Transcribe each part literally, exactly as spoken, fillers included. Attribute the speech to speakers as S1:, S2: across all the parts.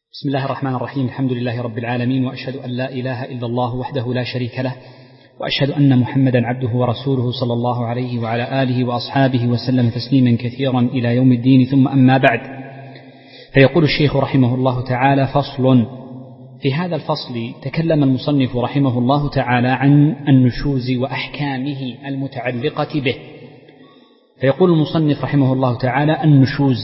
S1: بسم الله الرحمن الرحيم. الحمد لله رب العالمين، وأشهد أن لا إله إلا الله وحده لا شريك له، وأشهد أن محمدا عبده ورسوله صلى الله عليه وعلى آله وأصحابه وسلم تسليما كثيرا إلى يوم الدين. ثم أما بعد، فيقول الشيخ رحمه الله تعالى: فصل. في هذا الفصل تكلم المصنف رحمه الله تعالى عن النشوز وأحكامه المتعلقة به. فيقول المصنف رحمه الله تعالى: النشوز.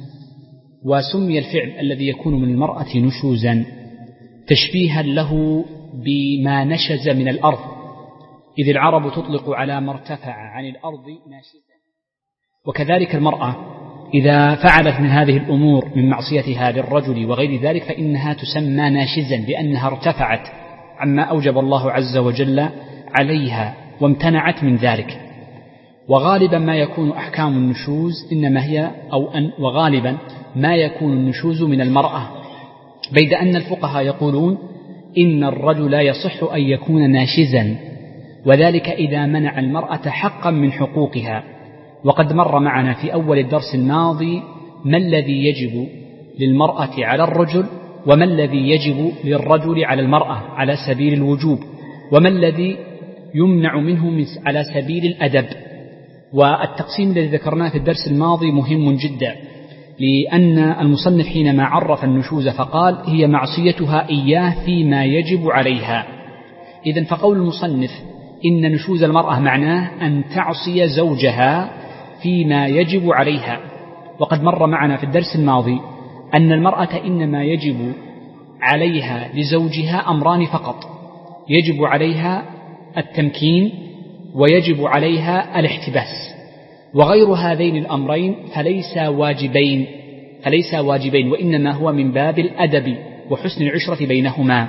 S1: وسمي الفعل الذي يكون من المرأة نشوزا تشبيها له بما نشز من الأرض، إذ العرب تطلق على ما ارتفع عن الأرض ناشزا. وكذلك المرأة إذا فعلت من هذه الأمور من معصيتها للرجل وغير ذلك فإنها تسمى ناشزا، لأنها ارتفعت عما أوجب الله عز وجل عليها وامتنعت من ذلك. وغالبا ما يكون أحكام النشوز إنما هي أو أن وغالبا ما يكون النشوز من المرأة، بيد أن الفقهاء يقولون إن الرجل يصح أن يكون ناشزا، وذلك إذا منع المرأة حقا من حقوقها. وقد مر معنا في أول الدرس الماضي ما الذي يجب للمرأة على الرجل، وما الذي يجب للرجل على المرأة على سبيل الوجوب، وما الذي يمنع منه على سبيل الأدب. والتقسيم الذي ذكرناه في الدرس الماضي مهم جدا، لأن المصنف حينما عرف النشوز فقال: هي معصيتها إياه فيما يجب عليها. إذن فقول المصنف إن نشوز المرأة معناه أن تعصي زوجها فيما يجب عليها. وقد مر معنا في الدرس الماضي أن المرأة إنما يجب عليها لزوجها أمران فقط: يجب عليها التمكين، ويجب عليها الاحتباس. وغير هذين الأمرين فليس واجبين فليس واجبين وإنما هو من باب الأدب وحسن العشرة بينهما.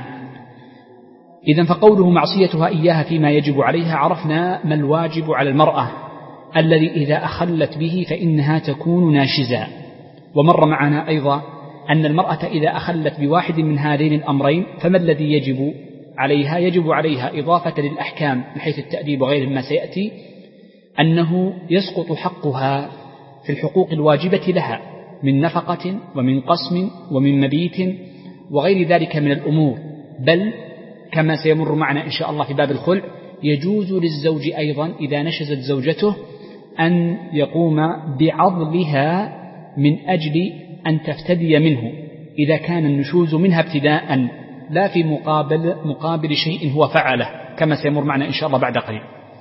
S1: إذن فقوله معصيتها إياها فيما يجب عليها، عرفنا ما الواجب على المرأة الذي إذا أخلت به فإنها تكون ناشزا. ومر معنا أيضا أن المرأة إذا أخلت بواحد من هذين الأمرين فما الذي يجب عليها؟ يجب عليها إضافة للأحكام من حيث التأديب وغير ما سيأتي أنه يسقط حقها في الحقوق الواجبة لها من نفقة ومن قسم ومن مبيت وغير ذلك من الأمور. بل كما سيمر معنا إن شاء الله في باب الخلع يجوز للزوج أيضا إذا نشزت زوجته أن يقوم بعضلها من أجل أن تفتدي منه، إذا كان النشوز منها ابتداء لا في مقابل, مقابل شيء هو فعله، كما سيمر معنا إن شاء الله بعد قليل.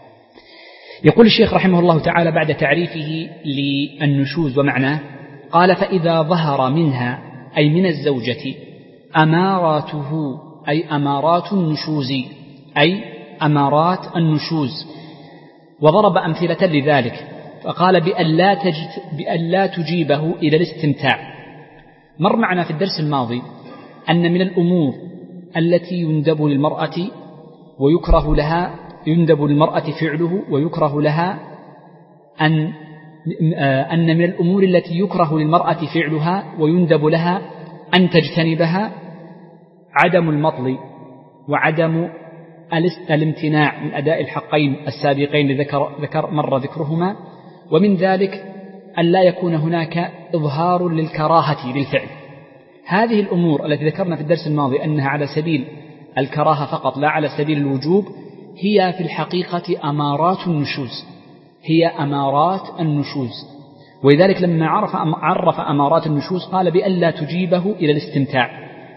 S1: يقول الشيخ رحمه الله تعالى بعد تعريفه للنشوز ومعناه، قال: فإذا ظهر منها أي من الزوجة أماراته أي أمارات النشوز أي أمارات النشوز. وضرب أمثلة لذلك فقال: بأن لا تجيبه إلى الاستمتاع. مر معنا في الدرس الماضي أن من الأمور التي يندب للمرأة ويكره لها يندب للمرأة فعله ويكره لها أن أن من الأمور التي يكره للمرأة فعلها ويندب لها أن تجتنبها عدم المطل وعدم الامتناع من أداء الحقين السابقين ذكر, ذكر مر ذكرهما. ومن ذلك أن لا يكون هناك إظهار للكراهة للفعل. هذه الأمور التي ذكرنا في الدرس الماضي أنها على سبيل الكراهة فقط لا على سبيل الوجوب هي في الحقيقة أمارات النشوز هي أمارات النشوز ولذلك لما عرف عرف أمارات النشوز قال: بأن لا تجيبه إلى الاستمتاع.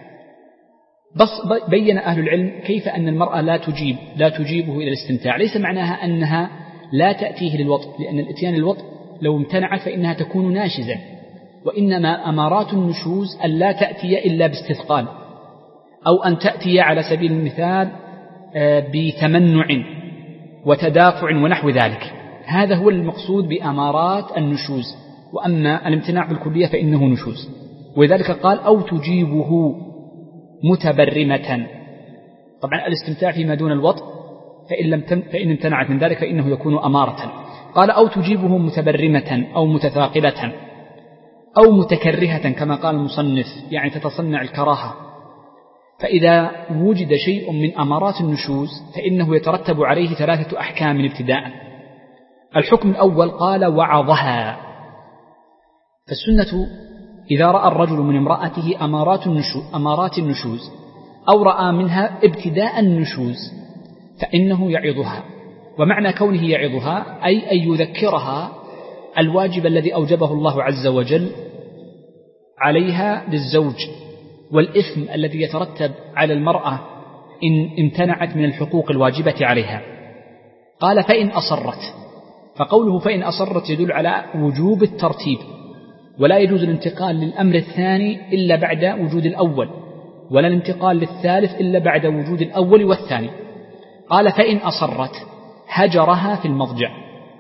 S1: بس بين أهل العلم كيف أن المرأة لا تجيب لا تجيبه إلى الاستمتاع. ليس معناها أنها لا تأتيه للوطء، لأن الاتيان للوطء لو امتنعت فإنها تكون ناشزة، وإنما أمارات النشوز أن لا تأتي إلا باستثقال، أو أن تأتي على سبيل المثال بتمنع وتدافع ونحو ذلك. هذا هو المقصود بأمارات النشوز. وأما الامتناع بالكلية فإنه نشوز. ولذلك قال: أو تجيبه متبرمة. طبعا الاستمتاع فيما دون الوطء فإن, لم تن فإن امتنعت من ذلك فإنه يكون أمارة. قال: أو تجيبه متبرمة أو متثاقلة أو متكرهة كما قال المصنف، يعني تتصنع الكراهة. فإذا وجد شيء من أمارات النشوز فإنه يترتب عليه ثلاثة أحكام ابتداء. الحكم الأول قال: وعظها. فالسنة إذا رأى الرجل من امرأته أمارات النشوز, أمارات النشوز أو رأى منها ابتداء النشوز فإنه يعظها. ومعنى كونه يعظها أي أن يذكرها الواجب الذي أوجبه الله عز وجل عليها للزوج، والإثم الذي يترتب على المرأة إن امتنعت من الحقوق الواجبة عليها. قال فإن أصرت، فقوله فإن أصرت يدل على وجوب الترتيب، ولا يجوز الانتقال للأمر الثاني إلا بعد وجود الأول، ولا الانتقال للثالث إلا بعد وجود الأول والثاني. قال فإن أصرت هجرها في المضجع.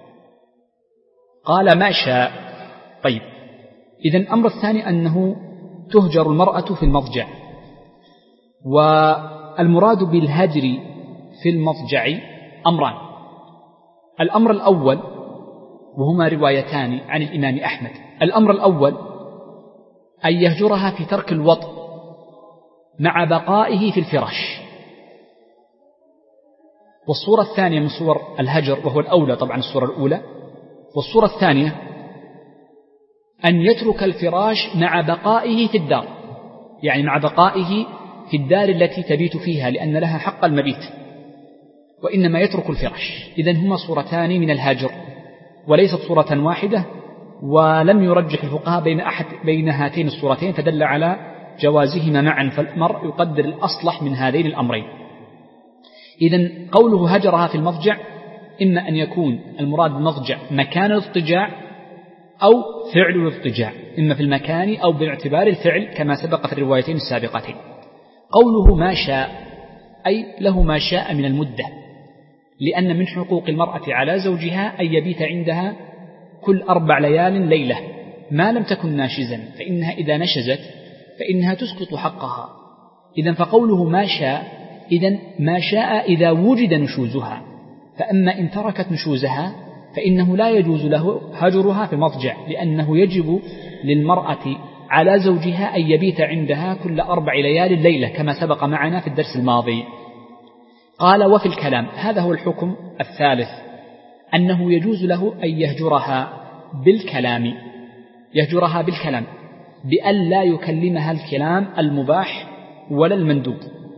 S1: قال ما شاء. طيب، إذن الأمر الثاني أنه تهجر المرأة في المضجع. والمراد بالهجر في المضجع أمران. الأمر الأول، وهما روايتان عن الإمام أحمد، الأمر الأول أن يهجرها في ترك الوطء مع بقائه في الفراش. والصورة الثانية من صور الهجر، وهو الأولى طبعا الصورة الأولى، والصورة الثانية أن يترك الفراش مع بقائه في الدار، يعني مع بقائه في الدار التي تبيت فيها لأن لها حق المبيت، وإنما يترك الفراش. إذن هما صورتان من الهجر وليست صورة واحدة، ولم يرجح الفقهاء بين أحد بين هاتين الصورتين، فدل على جوازهما معا، فالمرء يقدر الأصلح من هذين الأمرين. إذن قوله هجرها في المضجع إما أن يكون المراد بالمضجع مكان الاضطجاع أو فعل الاضطجاع، إما في المكان أو باعتبار الفعل كما سبق في الروايتين السابقتين. قوله ما شاء أي له ما شاء من المدة، لأن من حقوق المرأة على زوجها أن يبيت عندها كل أربع ليال ليلة ما لم تكن ناشزا، فإنها إذا نشزت فإنها تسقط حقها. إذن فقوله ما شاء، إذن ما شاء إذا وجد نشوزها، فأما إن تركت نشوزها فإنه لا يجوز له هجرها في مضجع، لأنه يجب للمرأة على زوجها أن يبيت عندها كل أربع ليال ليلة كما سبق معنا في الدرس الماضي. قال وفي الكلام، هذا هو الحكم الثالث، أنه يجوز له أن يهجرها بالكلام، يهجرها بالكلام بأن لا يكلمها الكلام المباح ولا المندوب.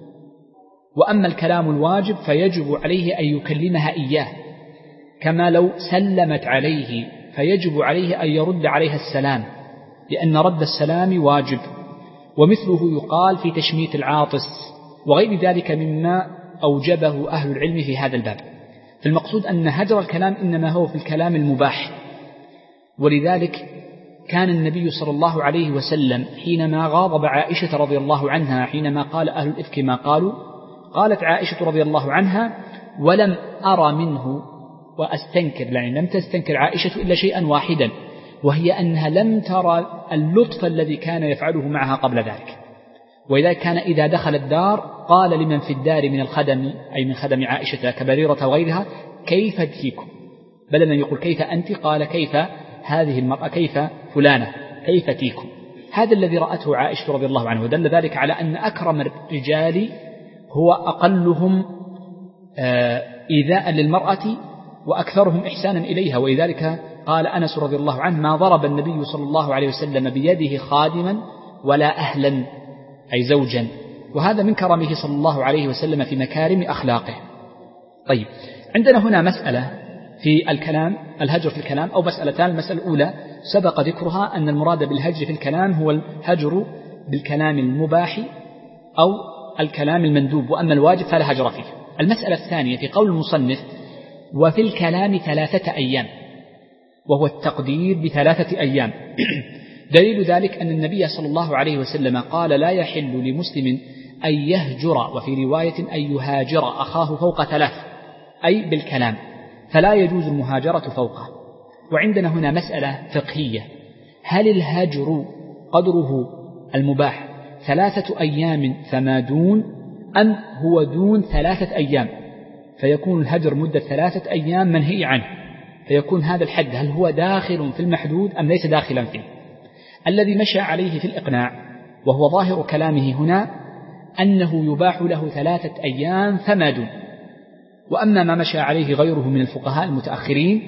S1: وأما الكلام الواجب فيجب عليه أن يكلمها إياه، كما لو سلمت عليه فيجب عليه أن يرد عليها السلام، لأن رد السلام واجب. ومثله يقال في تشميت العاطس وغير ذلك مما أوجبه أهل العلم في هذا الباب. فالمقصود أن هجر الكلام إنما هو في الكلام المباح. ولذلك كان النبي صلى الله عليه وسلم حينما غاضب عائشة رضي الله عنها حينما قال أهل الإفك ما قالوا، قالت عائشة رضي الله عنها ولم أرى منه وأستنكر، يعني لم تستنكر عائشة إلا شيئا واحدا، وهي أنها لم ترى اللطف الذي كان يفعله معها قبل ذلك. وإذا كان إذا دخل الدار قال لمن في الدار من الخدم، أي من خدم عائشة كبريرة وغيرها، كيف تيكم، بدل أن يقول كيف أنت قال كيف هذه المرأة، كيف فلانة، كيف تيكم. هذا الذي رأته عائشة رضي الله عنه، ودل ذلك على أن أكرم الرجال هو أقلهم إيذاء للمرأة وأكثرهم إحسانا إليها. ولذلك قال أنس رضي الله عنه ما ضرب النبي صلى الله عليه وسلم بيده خادما ولا أهلا، أي زوجا، وهذا من كرمه صلى الله عليه وسلم في مكارم أخلاقه. طيب، عندنا هنا مسألة في الكلام، الهجر في الكلام، أو مسألتان. المسألة الأولى سبق ذكرها أن المراد بالهجر في الكلام هو الهجر بالكلام المباح أو الكلام المندوب، وأما الواجب فلا هجر فيه. المسألة الثانية في قول المصنف وفي الكلام ثلاثة أيام، وهو التقدير بثلاثة أيام. دليل ذلك أن النبي صلى الله عليه وسلم قال لا يحل لمسلم أن يهجر، وفي رواية أن يهاجر أخاه فوق ثلاث، أي بالكلام، فلا يجوز المهاجرة فوقه. وعندنا هنا مسألة فقهية، هل الهجر قدره المباح ثلاثة أيام فما دون، أم هو دون ثلاثة أيام فيكون الهجر مدة ثلاثة أيام منهي عنه، فيكون هذا الحد هل هو داخل في المحدود أم ليس داخلا فيه؟ الذي مشى عليه في الإقناع وهو ظاهر كلامه هنا أنه يباح له ثلاثة أيام فما دون. وأما ما مشى عليه غيره من الفقهاء المتأخرين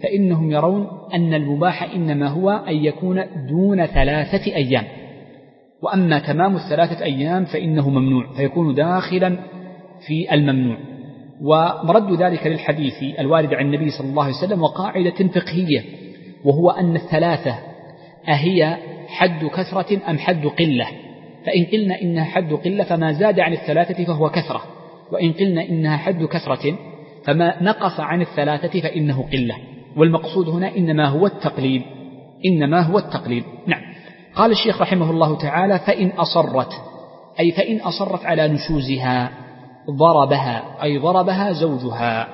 S1: فإنهم يرون أن المباح إنما هو أن يكون دون ثلاثة أيام، وأما تمام الثلاثة أيام فإنه ممنوع، فيكون داخلا في الممنوع. ومرد ذلك للحديث الوارد عن النبي صلى الله عليه وسلم وقاعدة فقهية، وهو أن الثلاثة أهي حد كثرة أم حد قلة؟ فإن قلنا إنها حد قلة فما زاد عن الثلاثة فهو كثرة، وإن قلنا إنها حد كثرة فما نقص عن الثلاثة فإنه قلة. والمقصود هنا إنما هو التقليل، إنما هو التقليل. نعم. قال الشيخ رحمه الله تعالى: فإن أصرت، أي فإن أصرت على نشوزها ضربها، أي ضربها زوجها.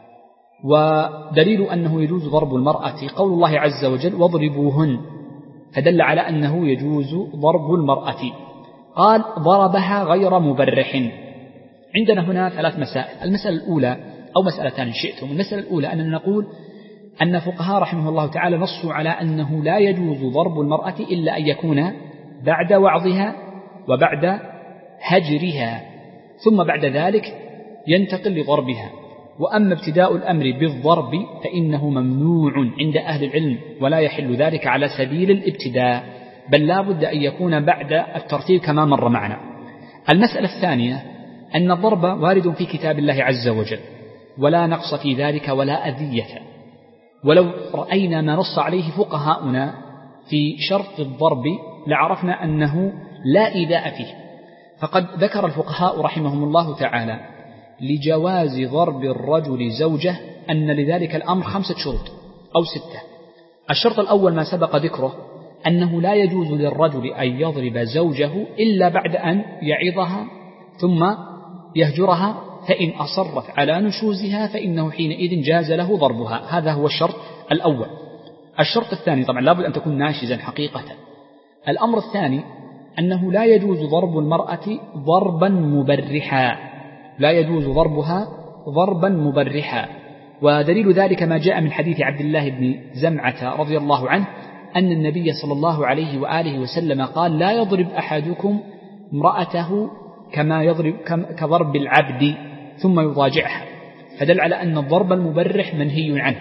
S1: ودليل أنه يجوز ضرب المرأة قول الله عز وجل: واضربوهن، فدل على أنه يجوز ضرب المرأة. قال: ضربها غير مبرح. عندنا هنا ثلاث مسائل. المسألة الأولى أو مسألتان شئتم. المسألة الأولى أننا نقول أن فقهاء رحمه الله تعالى نصوا على أنه لا يجوز ضرب المرأة إلا أن يكون بعد وعظها وبعد هجرها، ثم بعد ذلك ينتقل لضربها. وأما ابتداء الأمر بالضرب فإنه ممنوع عند أهل العلم، ولا يحل ذلك على سبيل الابتداء، بل لا بد أن يكون بعد الترتيب كما مر معنا. المسألة الثانية أن الضرب وارد في كتاب الله عز وجل، ولا نقص في ذلك ولا أذية، ولو رأينا ما نص عليه فقهاؤنا في شرط الضرب لعرفنا أنه لا إيذاء فيه. فقد ذكر الفقهاء رحمهم الله تعالى لجواز ضرب الرجل زوجه أن لذلك الأمر خمسة شروط أو ستة. الشرط الأول ما سبق ذكره، أنه لا يجوز للرجل أن يضرب زوجه إلا بعد أن يعظها ثم يهجرها، فإن أصرت على نشوزها فإنه حينئذ جاز له ضربها. هذا هو الشرط الأول. الشرط الثاني طبعا لابد أن تكون ناشزا حقيقة. الأمر الثاني أنه لا يجوز ضرب المرأة ضربا مبرحا، لا يجوز ضربها ضربا مبرحا. ودليل ذلك ما جاء من حديث عبد الله بن زمعة رضي الله عنه أن النبي صلى الله عليه وآله وسلم قال: لا يضرب أحدكم امرأته كما يضرب كضرب العبد ثم يضاجعها، فدل على أن الضرب المبرح منهي عنه.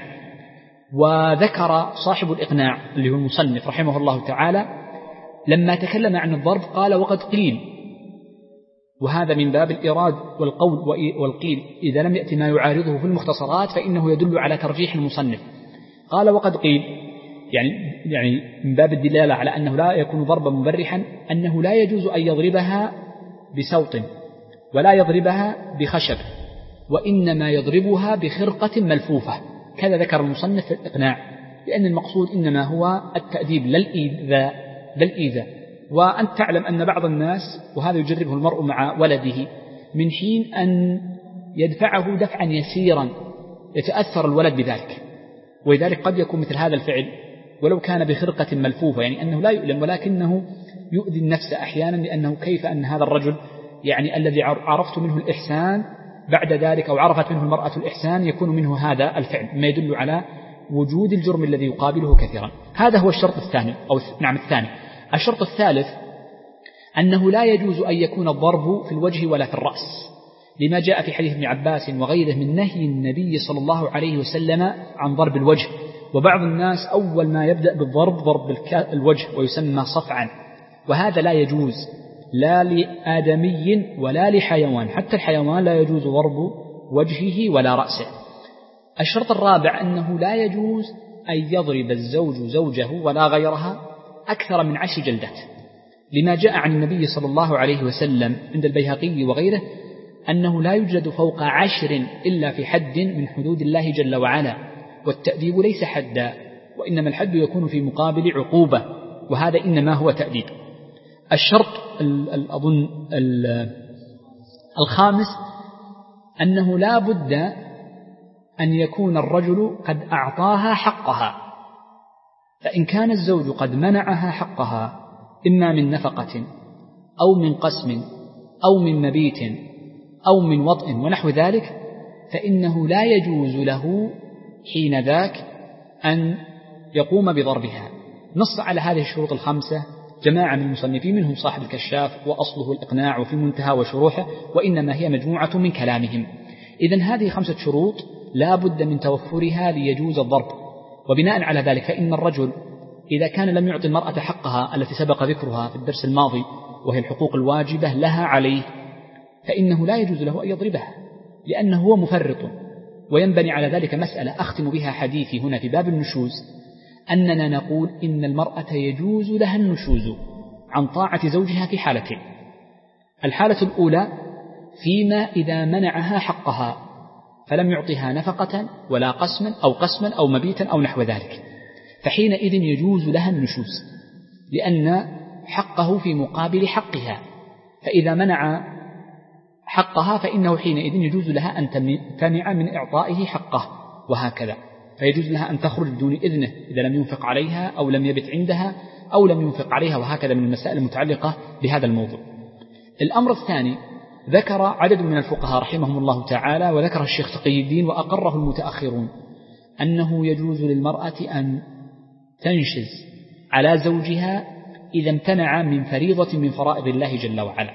S1: وذكر صاحب الإقناع اللي هو المصنف رحمه الله تعالى لما تكلم عن الضرب قال: وقد قيل، وهذا من باب الإيراد والقول والقيل، إذا لم يأتي ما يعارضه في المختصرات فإنه يدل على ترجيح المصنف. قال: وقد قيل، يعني يعني من باب الدلالة على أنه لا يكون ضربا مبرحا، أنه لا يجوز أن يضربها بسوط ولا يضربها بخشب، وإنما يضربها بخرقة ملفوفة، كذا ذكر المصنف في الإقناع، لأن المقصود إنما هو التأديب لا الإيذاء لا الإيذاء. وأنت تعلم أن بعض الناس، وهذا يجربه المرء مع ولده، من حين أن يدفعه دفعا يسيرا يتأثر الولد بذلك، ولذلك قد يكون مثل هذا الفعل ولو كان بخرقة ملفوفة، يعني أنه لا يؤلم ولكنه يؤذي النفس أحيانا، لأنه كيف أن هذا الرجل يعني الذي عرفت منه الإحسان بعد ذلك أو عرفت منه المرأة الإحسان يكون منه هذا الفعل، ما يدل على وجود الجرم الذي يقابله كثيرا. هذا هو الشرط الثاني أو نعم الثاني. الشرط الثالث أنه لا يجوز أن يكون الضرب في الوجه ولا في الرأس، لما جاء في حديث ابن عباس وغيره من نهي النبي صلى الله عليه وسلم عن ضرب الوجه. وبعض الناس أول ما يبدأ بالضرب ضرب الوجه ويسمى صفعا، وهذا لا يجوز لا لآدمي ولا لحيوان، حتى الحيوان لا يجوز ضرب وجهه ولا رأسه. الشرط الرابع أنه لا يجوز أن يضرب الزوج زوجه ولا غيرها أكثر من عشر جلدات، لما جاء عن النبي صلى الله عليه وسلم عند البيهقي وغيره أنه لا يوجد فوق عشر إلا في حد من حدود الله جل وعلا، والتأديب ليس حدا، وإنما الحد يكون في مقابل عقوبة، وهذا إنما هو تأديب. الشرط أظن الخامس أنه لا بد أن يكون الرجل قد أعطاها حقها، فإن كان الزوج قد منعها حقها إما من نفقة أو من قسم أو من مبيت أو من وطء ونحو ذلك، فإنه لا يجوز له حين ذاك أن يقوم بضربها. نص على هذه الشروط الخمسة جماعة من المصنفين، منهم صاحب الكشاف وأصله الإقناع وفي منتهى وشروحه، وإنما هي مجموعة من كلامهم. إذن هذه خمسة شروط لا بد من توفرها ليجوز الضرب. وبناء على ذلك فإن الرجل إذا كان لم يعطي المرأة حقها التي سبق ذكرها في الدرس الماضي وهي الحقوق الواجبة لها عليه، فإنه لا يجوز له أن يضربها لأنه هو مفرط. وينبني على ذلك مسألة أختم بها حديثي هنا في باب النشوز، أننا نقول إن المرأة يجوز لها النشوز عن طاعة زوجها في حالتين. الحالة الأولى فيما إذا منعها حقها فلم يعطها نفقة ولا قسما أو قسما أو مبيتا أو نحو ذلك، فحينئذ يجوز لها النشوز لأن حقه في مقابل حقها، فإذا منع حقها فإنه حينئذ يجوز لها أن تمنع من إعطائه حقه، وهكذا. فيجوز لها أن تخرج بدون إذنه إذا لم ينفق عليها أو لم يبت عندها أو لم ينفق عليها، وهكذا من المسائل المتعلقة بهذا الموضوع. الأمر الثاني ذكر عدد من الفقهاء رحمهم الله تعالى، وذكر الشيخ تقي الدين وأقره المتأخرون، أنه يجوز للمرأة أن تنشز على زوجها إذا امتنع من فريضة من فرائض الله جل وعلا،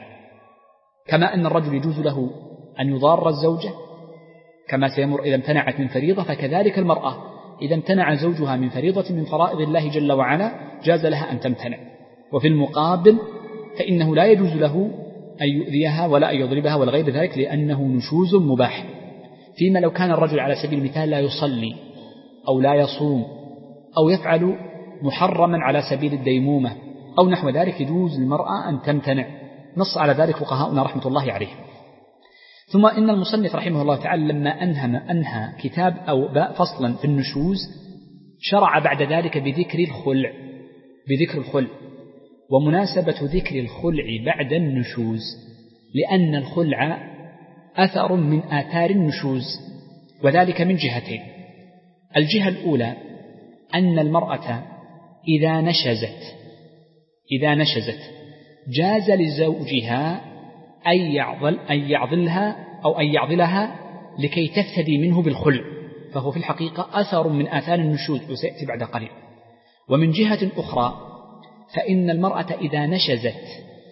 S1: كما أن الرجل يجوز له أن يضار الزوجة كما سيمر إذا امتنعت من فريضة، فكذلك المرأة إذا امتنع زوجها من فريضة من فرائض الله جل وعلا جاز لها أن تمتنع. وفي المقابل فإنه لا يجوز له أن يؤذيها ولا أن يضربها ولا غير ذلك، لأنه نشوز مباح. فيما لو كان الرجل على سبيل المثال لا يصلي أو لا يصوم أو يفعل محرما على سبيل الديمومة أو نحو ذلك، يجوز للمرأة أن تمتنع، نص على ذلك فقهاؤنا رحمة الله عليه. ثم إن المصنف رحمه الله تعالى لما أنهى, أنهى كتاب أو فصلا في النشوز شرع بعد ذلك بذكر الخلع بذكر الخلع ومناسبة ذكر الخلع بعد النشوز لأن الخلع أثر من آثار النشوز، وذلك من جهتين. الجهة الأولى أن المرأة إذا نشزت إذا نشزت جاز لزوجها أن يعضل أن يعضلها أو أن يعضلها لكي تفتدي منه بالخلع، فهو في الحقيقة أثر من آثار النشوز وسيأتي بعد قليل. ومن جهة أخرى فإن المرأة إذا نشزت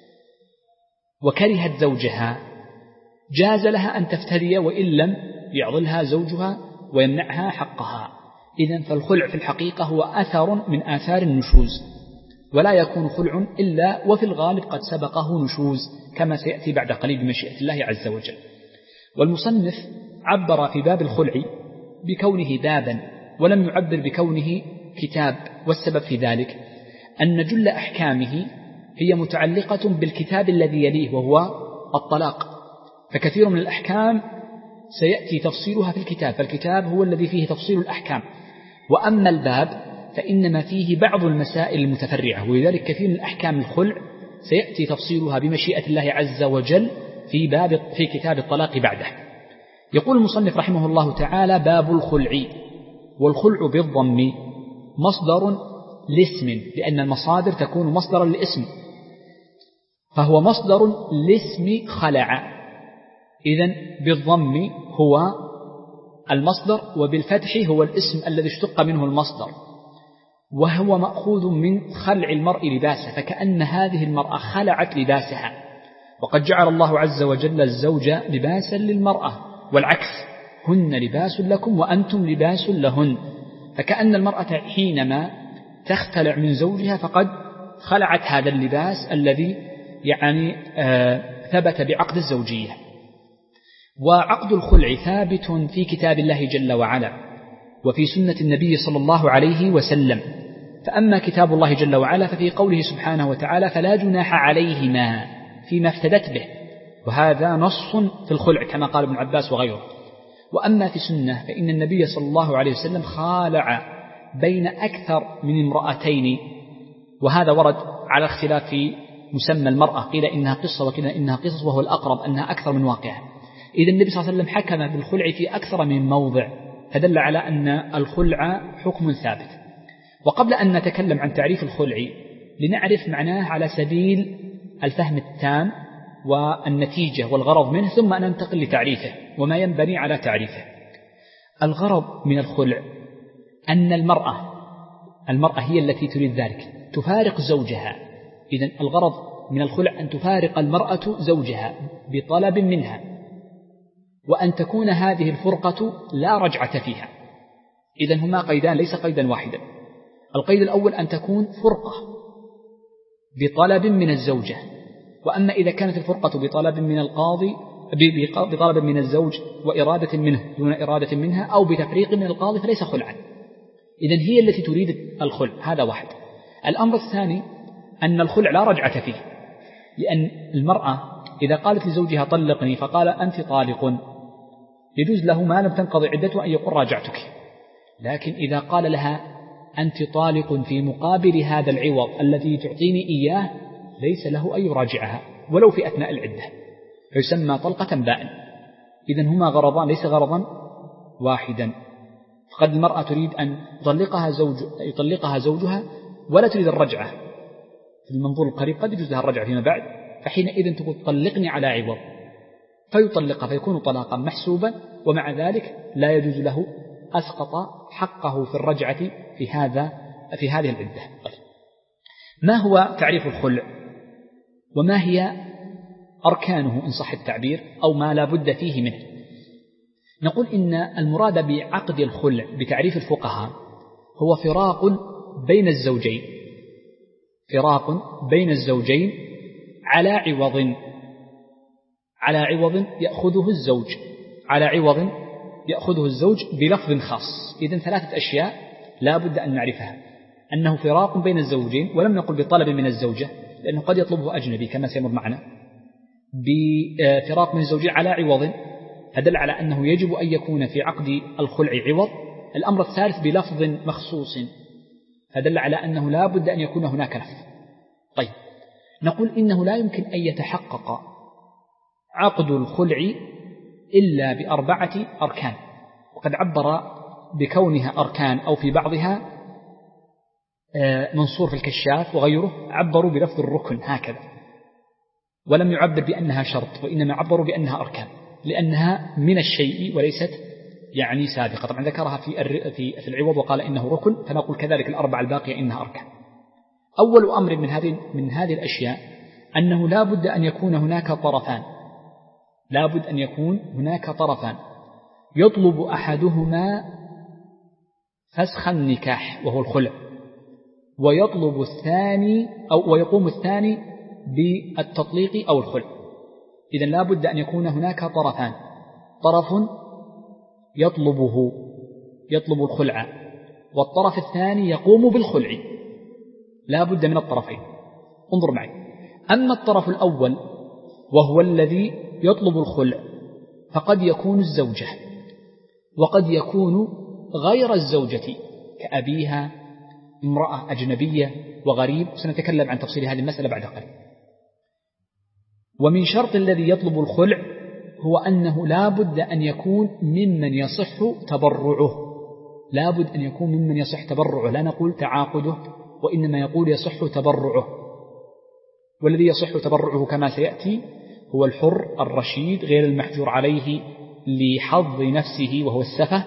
S1: وكرهت زوجها جاز لها أن تفتدي وإن لم يعضلها زوجها ويمنعها حقها. إذن فالخلع في الحقيقة هو أثر من آثار النشوز، ولا يكون خلع إلا وفي الغالب قد سبقه نشوز كما سيأتي بعد قليل بمشيئة الله عز وجل. والمصنف عبر في باب الخلع بكونه بابا ولم يعبر بكونه كتاب، والسبب في ذلك أن جل أحكامه هي متعلقة بالكتاب الذي يليه وهو الطلاق، فكثير من الأحكام سيأتي تفصيلها في الكتاب، فالكتاب هو الذي فيه تفصيل الأحكام، وأما الباب فإنما فيه بعض المسائل المتفرعة، ولذلك كثير من أحكام الخلع سيأتي تفصيلها بمشيئة الله عز وجل في باب في كتاب الطلاق بعده. يقول المصنف رحمه الله تعالى: باب الخلع. والخلع بالضم مصدر لاسم، لأن المصادر تكون مصدرا لاسم، فهو مصدر لاسم خلع. إذن بالضم هو المصدر، وبالفتح هو الاسم الذي اشتق منه المصدر، وهو مأخوذ من خلع المرء لباسه، فكأن هذه المرأة خلعت لباسها، وقد جعل الله عز وجل الزوج لباسا للمرأة، والعكس، هن لباس لكم وأنتم لباس لهن، فكأن المرأة حينما تختلع من زوجها فقد خلعت هذا اللباس الذي يعني آه ثبت بعقد الزوجية. وعقد الخلع ثابت في كتاب الله جل وعلا وفي سنة النبي صلى الله عليه وسلم. فأما كتاب الله جل وعلا ففي قوله سبحانه وتعالى: فلا جناح عليهما فيما افتدت به، وهذا نص في الخلع كما قال ابن عباس وغيره. وأما في السنة فإن النبي صلى الله عليه وسلم خالع بين أكثر من امرأتين، وهذا ورد على اختلاف في مسمى المرأة، قيل إنها قصة وقيل إنها قصص، وهو الأقرب أنها أكثر من واقعة. إذا النبي صلى الله عليه وسلم حكم بالخلع في أكثر من موضع، فدل على أن الخلع حكم ثابت. وقبل أن نتكلم عن تعريف الخلع لنعرف معناه على سبيل الفهم التام والنتيجة والغرض منه، ثم ننتقل لتعريفه وما ينبني على تعريفه. الغرض من الخلع أن المرأة المرأة هي التي تريد ذلك تفارق زوجها. إذن الغرض من الخلع أن تفارق المرأة زوجها بطلب منها، وأن تكون هذه الفرقة لا رجعة فيها. إذن هما قيدان ليس قيدا واحدا. القيد الأول أن تكون فرقة بطلب من الزوجة، وأما إذا كانت الفرقة بطلب من القاضي بطلب من الزوج وإرادة منه دون إرادة منها أو بتفريق من القاضي فليس خلعا. إذن هي التي تريد الخلع، هذا واحد. الأمر الثاني أن الخلع لا رجعة فيه، لأن المرأة إذا قالت لزوجها طلقني فقال أنت طالق يجوز له ما لم تنقضي عدته أن يقول راجعتك، لكن إذا قال لها أنت طالق في مقابل هذا العوض الذي تعطيني إياه ليس له أن يراجعها ولو في أثناء العدة، فيسمى طلقة بائن. إذن هما غرضان ليس غرضا واحدا. فقد المرأة تريد أن يطلقها, زوج يطلقها زوجها ولا تريد الرجعة، في المنظور القريب قد يجوز لها الرجعة فيما بعد، فحينئذ تقول طلقني على عوض فيطلقها فيكون طلاقا محسوبا، ومع ذلك لا يجوز له أسقط حقه في الرجعة في هذا في هذه العدة. ما هو تعريف الخلع وما هي أركانه إن صح التعبير أو ما لا بد فيه منه؟ نقول إن المراد بعقد الخلع بتعريف الفقهاء هو فراق بين الزوجين فراق بين الزوجين على عوض على عوض يأخذه الزوج على عوض يأخذه الزوج بلفظ خاص. إذن ثلاثة أشياء لا بد أن نعرفها: أنه فراق بين الزوجين، ولم نقل بطلب من الزوجة لأنه قد يطلبه أجنبي كما سيمر معنا، بفراق من الزوجين على عوض هدل على أنه يجب أن يكون في عقد الخلع عوض. الأمر الثالث بلفظ مخصوص هدل على أنه لا بد أن يكون هناك لفظ. طيب، نقول إنه لا يمكن أن يتحقق عقد الخلع إلا بأربعة أركان، وقد عبر بكونها أركان أو في بعضها منصور في الكشاف وغيره عبروا بلفظ الركن هكذا، ولم يعبر بأنها شرط، وإنما عبروا بأنها أركان لأنها من الشيء وليست يعني سابقة. طبعا ذكرها في في العوض وقال إنه ركن، فنقول كذلك الأربع الباقية إنها أركان. أول أمر من هذه من هذه الأشياء أنه لا بد أن يكون هناك طرفان لا بد أن يكون هناك طرفان يطلب أحدهما فسخ النكاح وهو الخلع، ويطلب الثاني أو ويقوم الثاني بالتطليق أو الخلع. إذن لا بد أن يكون هناك طرفان، طرف يطلبه يطلب الخلع والطرف الثاني يقوم بالخلع، لا بد من الطرفين. انظر معي، أما الطرف الأول وهو الذي يطلب الخلع فقد يكون الزوجة وقد يكون غير الزوجة كأبيها، امرأة أجنبية وغريب، سنتكلم عن تفصيل هذه المسألة بعد قليل. ومن شرط الذي يطلب الخلع هو أنه لا بد أن يكون ممن يصح تبرعه لا بد أن يكون ممن يصح تبرعه، لا نقول تعاقده وإنما يقول يصح تبرعه. والذي يصح تبرعه كما سيأتي هو الحر الرشيد غير المحجور عليه لحظ نفسه وهو السفه،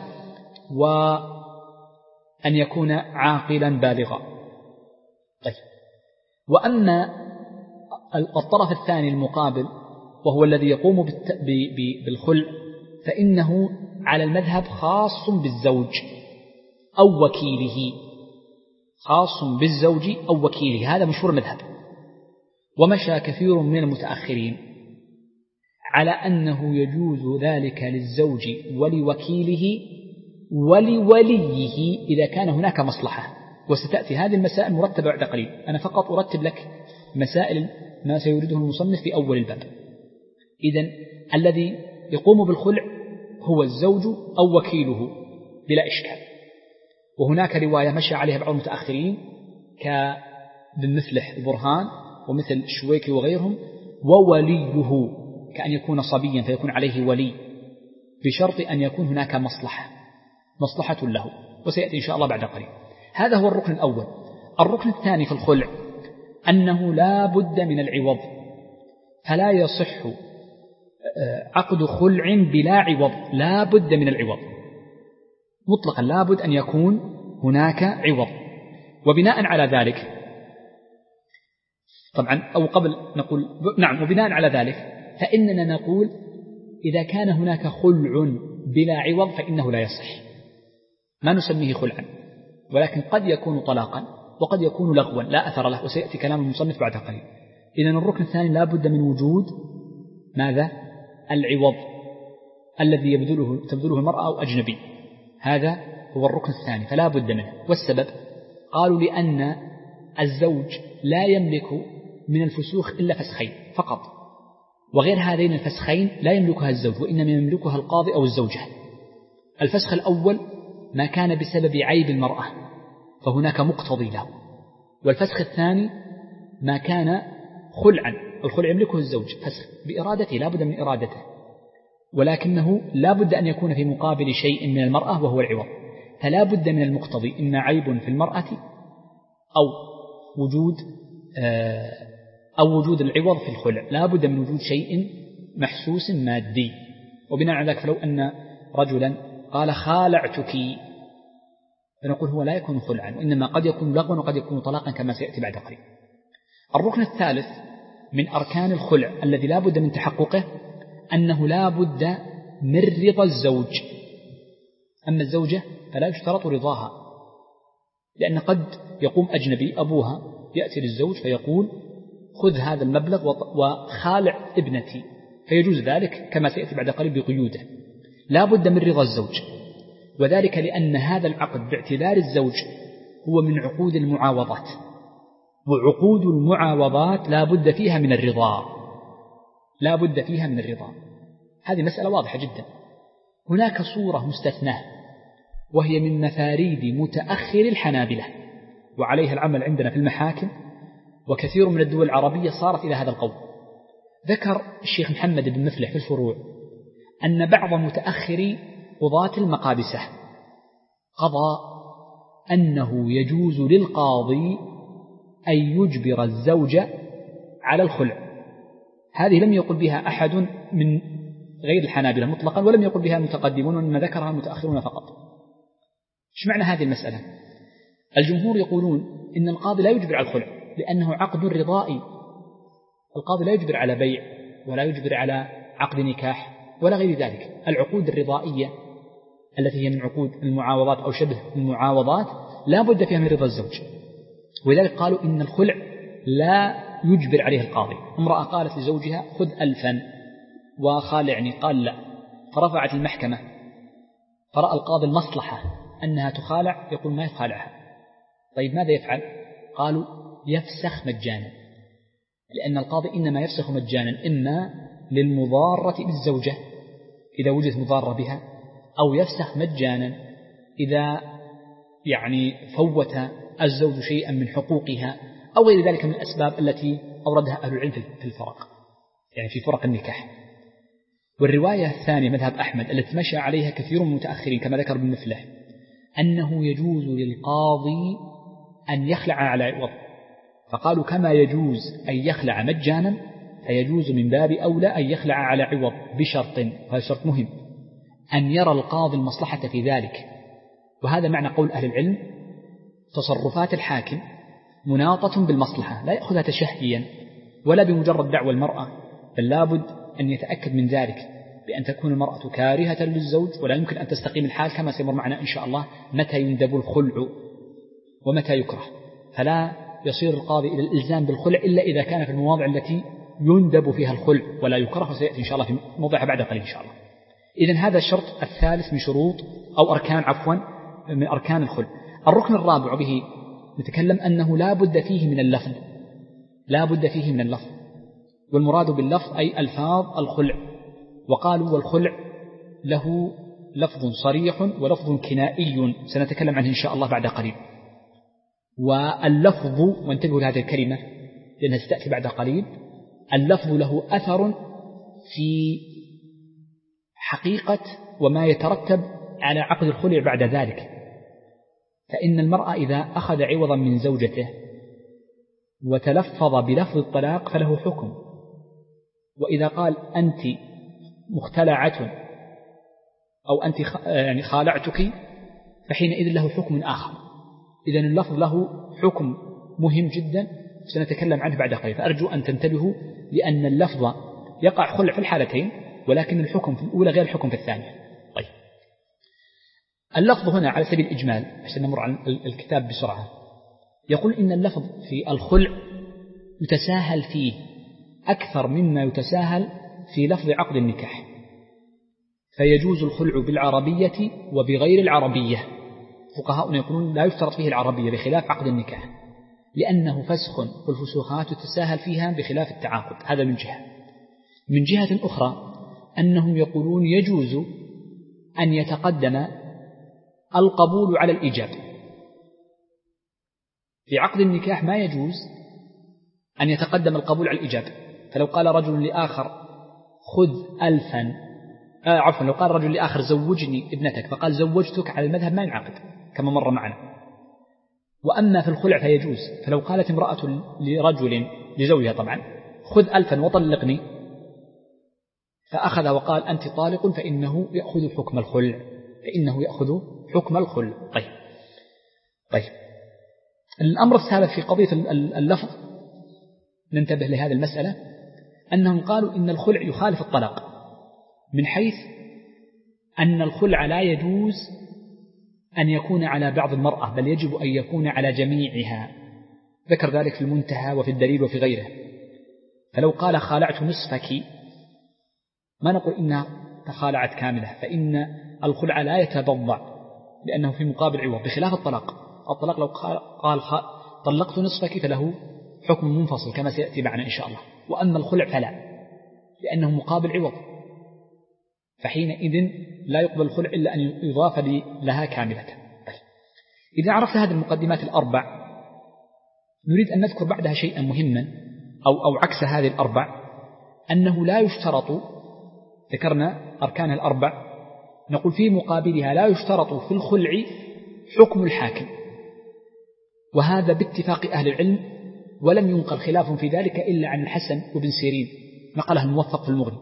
S1: وأن يكون عاقلا بالغا. طيب، وأما الطرف الثاني المقابل وهو الذي يقوم بالخلع فإنه على المذهب خاص بالزوج أو وكيله خاص بالزوج أو وكيله، هذا مشهور المذهب. ومشى كثير من المتأخرين على أنه يجوز ذلك للزوج ولوكيله ولوليه إذا كان هناك مصلحة، وستأتي هذه المسائل مرتبة بعد قليل. أنا فقط أرتب لك مسائل ما سيريده المصنف في أول الباب. إذن الذي يقوم بالخلع هو الزوج أو وكيله بلا إشكال. وهناك رواية مشى عليها بعض المتأخرين كابن مفلح البرهان ومثل الشويكي وغيرهم، ووليه كأن يكون صبيا فيكون عليه ولي بشرط أن يكون هناك مصلحة مصلحة له، وسيأتي إن شاء الله بعد قليل. هذا هو الركن الأول. الركن الثاني في الخلع أنه لا بد من العوض، فلا يصح عقد خلع بلا عوض، لا بد من العوض مطلقا، لا بد أن يكون هناك عوض. وبناء على ذلك طبعا أو قبل نقول نعم وبناء على ذلك فإننا نقول إذا كان هناك خلع بلا عوض فإنه لا يصح. ما نسميه خلعا، ولكن قد يكون طلاقا وقد يكون لغوا لا أثر له، وسيأتي كلام المصنف بعد قليل. إذن الركن الثاني لا بد من وجود ماذا؟ العوض الذي يبذله تبذله المرأة أو أجنبي، هذا هو الركن الثاني فلا بد منه. والسبب قالوا لأن الزوج لا يملك من الفسوخ إلا فسخين فقط، وغير هذين الفسخين لا يملكها الزوج، وإنما يملكها القاضي أو الزوجة. الفسخ الأول ما كان بسبب عيب المرأة فهناك مقتضي له، والفسخ الثاني ما كان خلعا، الخلع يملكه الزوج فسخ بإرادته لا بد من إرادته، ولكنه لا بد أن يكون في مقابل شيء من المرأة وهو العوض، فلا بد من المقتضي إما عيب في المرأة أو وجود أو وجود العوض في الخلع، لا بد من وجود شيء محسوس مادي. وبناء على ذلك فلو أن رجلا قال خالعتك فنقول هو لا يكون خلعا، وإنما قد يكون لغوا وقد يكون طلاقا كما سيأتي بعد قليل. الركن الثالث من أركان الخلع الذي لا بد من تحققه أنه لا بد من رضا الزوج. أما الزوجة فلا يشترط رضاها، لأن قد يقوم أجنبي أبوها يأتي للزوج فيقول خذ هذا المبلغ وخالع ابنتي، فيجوز ذلك كما سيأتي بعد قليل بقيوده. لا بد من رضا الزوج، وذلك لأن هذا العقد باعتبار الزوج هو من عقود المعاوضات، وعقود المعاوضات لا بد فيها من الرضا، لا بد فيها من الرضا. هذه مسألة واضحة جدا. هناك صورة مستثناة وهي من مفاريد متأخر الحنابلة، وعليها العمل عندنا في المحاكم، وكثير من الدول العربية صارت إلى هذا القول. ذكر الشيخ محمد بن مفلح في الفروع أن بعض متأخري قضاة المقادسة قضى أنه يجوز للقاضي أن يجبر الزوج على الخلع. هذه لم يقل بها أحد من غير الحنابلة مطلقا، ولم يقل بها المتقدمون، وإنما ذكرها المتأخرون فقط. إيش معنى هذه المسألة؟ الجمهور يقولون إن القاضي لا يجبر على الخلع لأنه عقد رضائي، القاضي لا يجبر على بيع ولا يجبر على عقد نكاح ولا غير ذلك. العقود الرضائية التي هي من عقود المعاوضات أو شبه المعاوضات لا بد فيها من رضا الزوج، ولذلك قالوا إن الخلع لا يجبر عليه القاضي. امرأة قالت لزوجها خذ ألفا وخالعني، قال لا، فرفعت المحكمة، فرأى القاضي المصلحة أنها تخالع، يقول ما يخالعها. طيب ماذا يفعل؟ قالوا يفسخ مجانا، لأن القاضي إنما يفسخ مجانا إما للمضارة بالزوجة إذا وجدت مضارة بها، أو يفسخ مجانا إذا يعني فوت الزوج شيئا من حقوقها أو غير ذلك من الأسباب التي أوردها أهل العلم في الفرق، يعني في فرق النكاح. والرواية الثانية مذهب أحمد التي مشى عليها كثير من المتأخرين كما ذكر ابن مفلح أنه يجوز للقاضي أن يخلع على عوض، فقالوا كما يجوز أن يخلع مجانا فيجوز من باب أولى أن يخلع على عوض بشرط، وهذا شرط مهم، أن يرى القاضي المصلحة في ذلك. وهذا معنى قول أهل العلم تصرفات الحاكم مناطة بالمصلحة، لا يأخذها تشهيا ولا بمجرد دعوى المرأة، بل لابد أن يتأكد من ذلك بأن تكون المرأة كارهة للزوج، ولا يمكن أن تستقيم الحال كما سيمر معنا إن شاء الله متى يندب الخلع ومتى يكره. فلا يصير القاضي إلى الإلزام بالخلع إلا إذا كان في المواضع التي يندب فيها الخلع ولا يكره، وسيأتي إن شاء الله في موضعها بعد قليل إن شاء الله. إذن هذا الشرط الثالث من شروط أو أركان عفوا من أركان الخلع. الركن الرابع به نتكلم أنه لا بد فيه من اللفظ، لا بد فيه من اللفظ، والمراد باللفظ أي ألفاظ الخلع. وقالوا والخلع له لفظ صريح ولفظ كنائي سنتكلم عنه إن شاء الله بعد قليل. واللفظ، وانتبهوا لهذه الكلمة لأنها ستأتي بعد قليل، اللفظ له أثر في حقيقة وما يترتب على عقد الخلع بعد ذلك. فإن المرأة إذا أخذ عوضا من زوجته وتلفظ بلفظ الطلاق فله حكم، وإذا قال أنت مختلعة أو أنت يعني خالعتك فحينئذ له حكم آخر. إذن اللفظ له حكم مهم جدا سنتكلم عنه بعد قليل، فأرجو أن تنتبهوا لأن اللفظ يقع خلع في الحالتين، ولكن الحكم في الأولى غير الحكم في الثانية. طيب، اللفظ هنا على سبيل الإجمال عشان نمر عن الكتاب بسرعة، يقول إن اللفظ في الخلع يتساهل فيه أكثر مما يتساهل في لفظ عقد النكاح، فيجوز الخلع بالعربية وبغير العربية. فقهاؤنا يقولون لا يشترط فيه العربية بخلاف عقد النكاح، لأنه فسخ، والفسوخات تتساهل فيها بخلاف التعاقد. هذا من جهة. من جهة أخرى أنهم يقولون يجوز أن يتقدم القبول على الإيجاب. في عقد النكاح ما يجوز أن يتقدم القبول على الإيجاب، فلو قال رجل لآخر خذ ألفا آه عفوا لو قال رجل لآخر زوجني ابنتك فقال زوجتك على المذهب ما ينعقد كما مر معنا. وأما في الخلع فيجوز، فلو قالت امرأة لرجل لزوجها طبعا خذ ألفا وطلقني فأخذ وقال أنت طالق فإنه يأخذ حكم الخلع، فإنه يأخذ حكم الخلع. طيب طيب الأمر الثالث في قضية اللفظ ننتبه لهذه المسألة، أنهم قالوا إن الخلع يخالف الطلاق، من حيث أن الخلع لا يجوز أن يكون على بعض المرأة، بل يجب أن يكون على جميعها. ذكر ذلك في المنتهى وفي الدليل وفي غيره. فلو قال خالعت نصفك ما نقول إنها تخالعت كاملة، فإن الخلع لا يتبضع لأنه في مقابل عوض، بخلاف الطلاق. الطلاق لو قال طلقت نصفك فله حكم منفصل كما سيأتي معنا إن شاء الله. وأما الخلع فلا، لأنه مقابل عوض، فحينئذ لا يقبل الخلع إلا أن يضاف لها كاملة. إذا عرفت هذه المقدمات الأربع نريد أن نذكر بعدها شيئا مهما أو, أو عكس هذه الأربع، أنه لا يشترط، ذكرنا أركان الأربع، نقول في مقابلها لا يشترط في الخلع حكم الحاكم، وهذا باتفاق أهل العلم، ولم ينقل خلاف في ذلك إلا عن الحسن وابن سيرين نقله الموفق في المغني.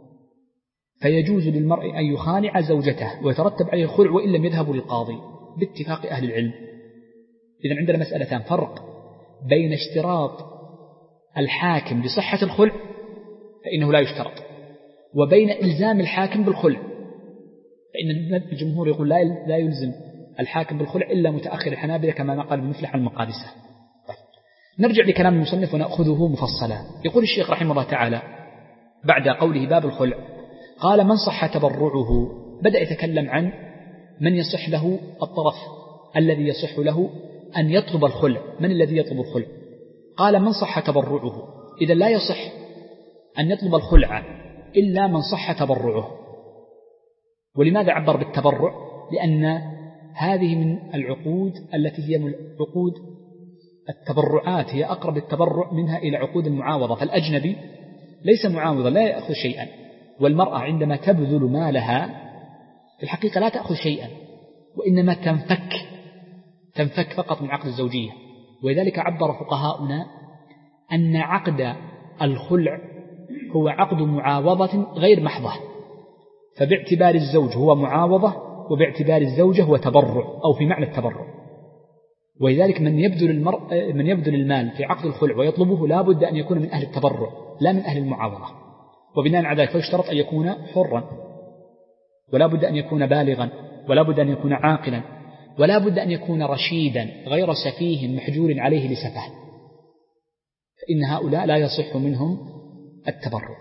S1: فيجوز للمرء أن يخالع زوجته ويترتب عليه الخلع وإن لم يذهبوا للقاضي باتفاق أهل العلم. إذن عندنا مسألتان: فرق بين اشتراط الحاكم بصحة الخلع فإنه لا يشترط، وبين إلزام الحاكم بالخلع، فإن الجمهور يقول لا يلزم الحاكم بالخلع إلا متأخر الحنابلة كما نقل بمفلح المقادسة. نرجع لكلام المصنف ونأخذه مفصلا. يقول الشيخ رحمه الله تعالى بعد قوله باب الخلع، قال من صح تبرعه، بدأ يتكلم عن من يصح له الطرف الذي يصح له أن يطلب الخلع. من الذي يطلب الخلع؟ قال من صح تبرعه. إذا لا يصح أن يطلب الخلع إلا من صح تبرعه. ولماذا عبر بالتبرع؟ لأن هذه من العقود التي هي من عقود التبرعات، هي أقرب التبرع منها إلى عقود المعاوضة. فالأجنبي ليس معاوضة، لا يأخذ شيئا، والمرأة عندما تبذل مالها في الحقيقة لا تأخذ شيئا، وإنما تنفك تنفك فقط من عقد الزوجية. ولذلك عبر فقهاؤنا أن عقد الخلع هو عقد معاوضة غير محضة، فباعتبار الزوج هو معاوضة، وباعتبار الزوجة هو تبرع أو في معنى التبرع. ولذلك من يبذل المرء من يبذل المال في عقد الخلع ويطلبه لا بد أن يكون من أهل التبرع لا من أهل المعاوضة. وبناء على ذلك فيشترط أن يكون حرا، ولا بد أن يكون بالغا، ولا بد أن يكون عاقلا، ولا بد أن يكون رشيدا غير سفيه محجور عليه لسفه، فإن هؤلاء لا يصح منهم التبرع.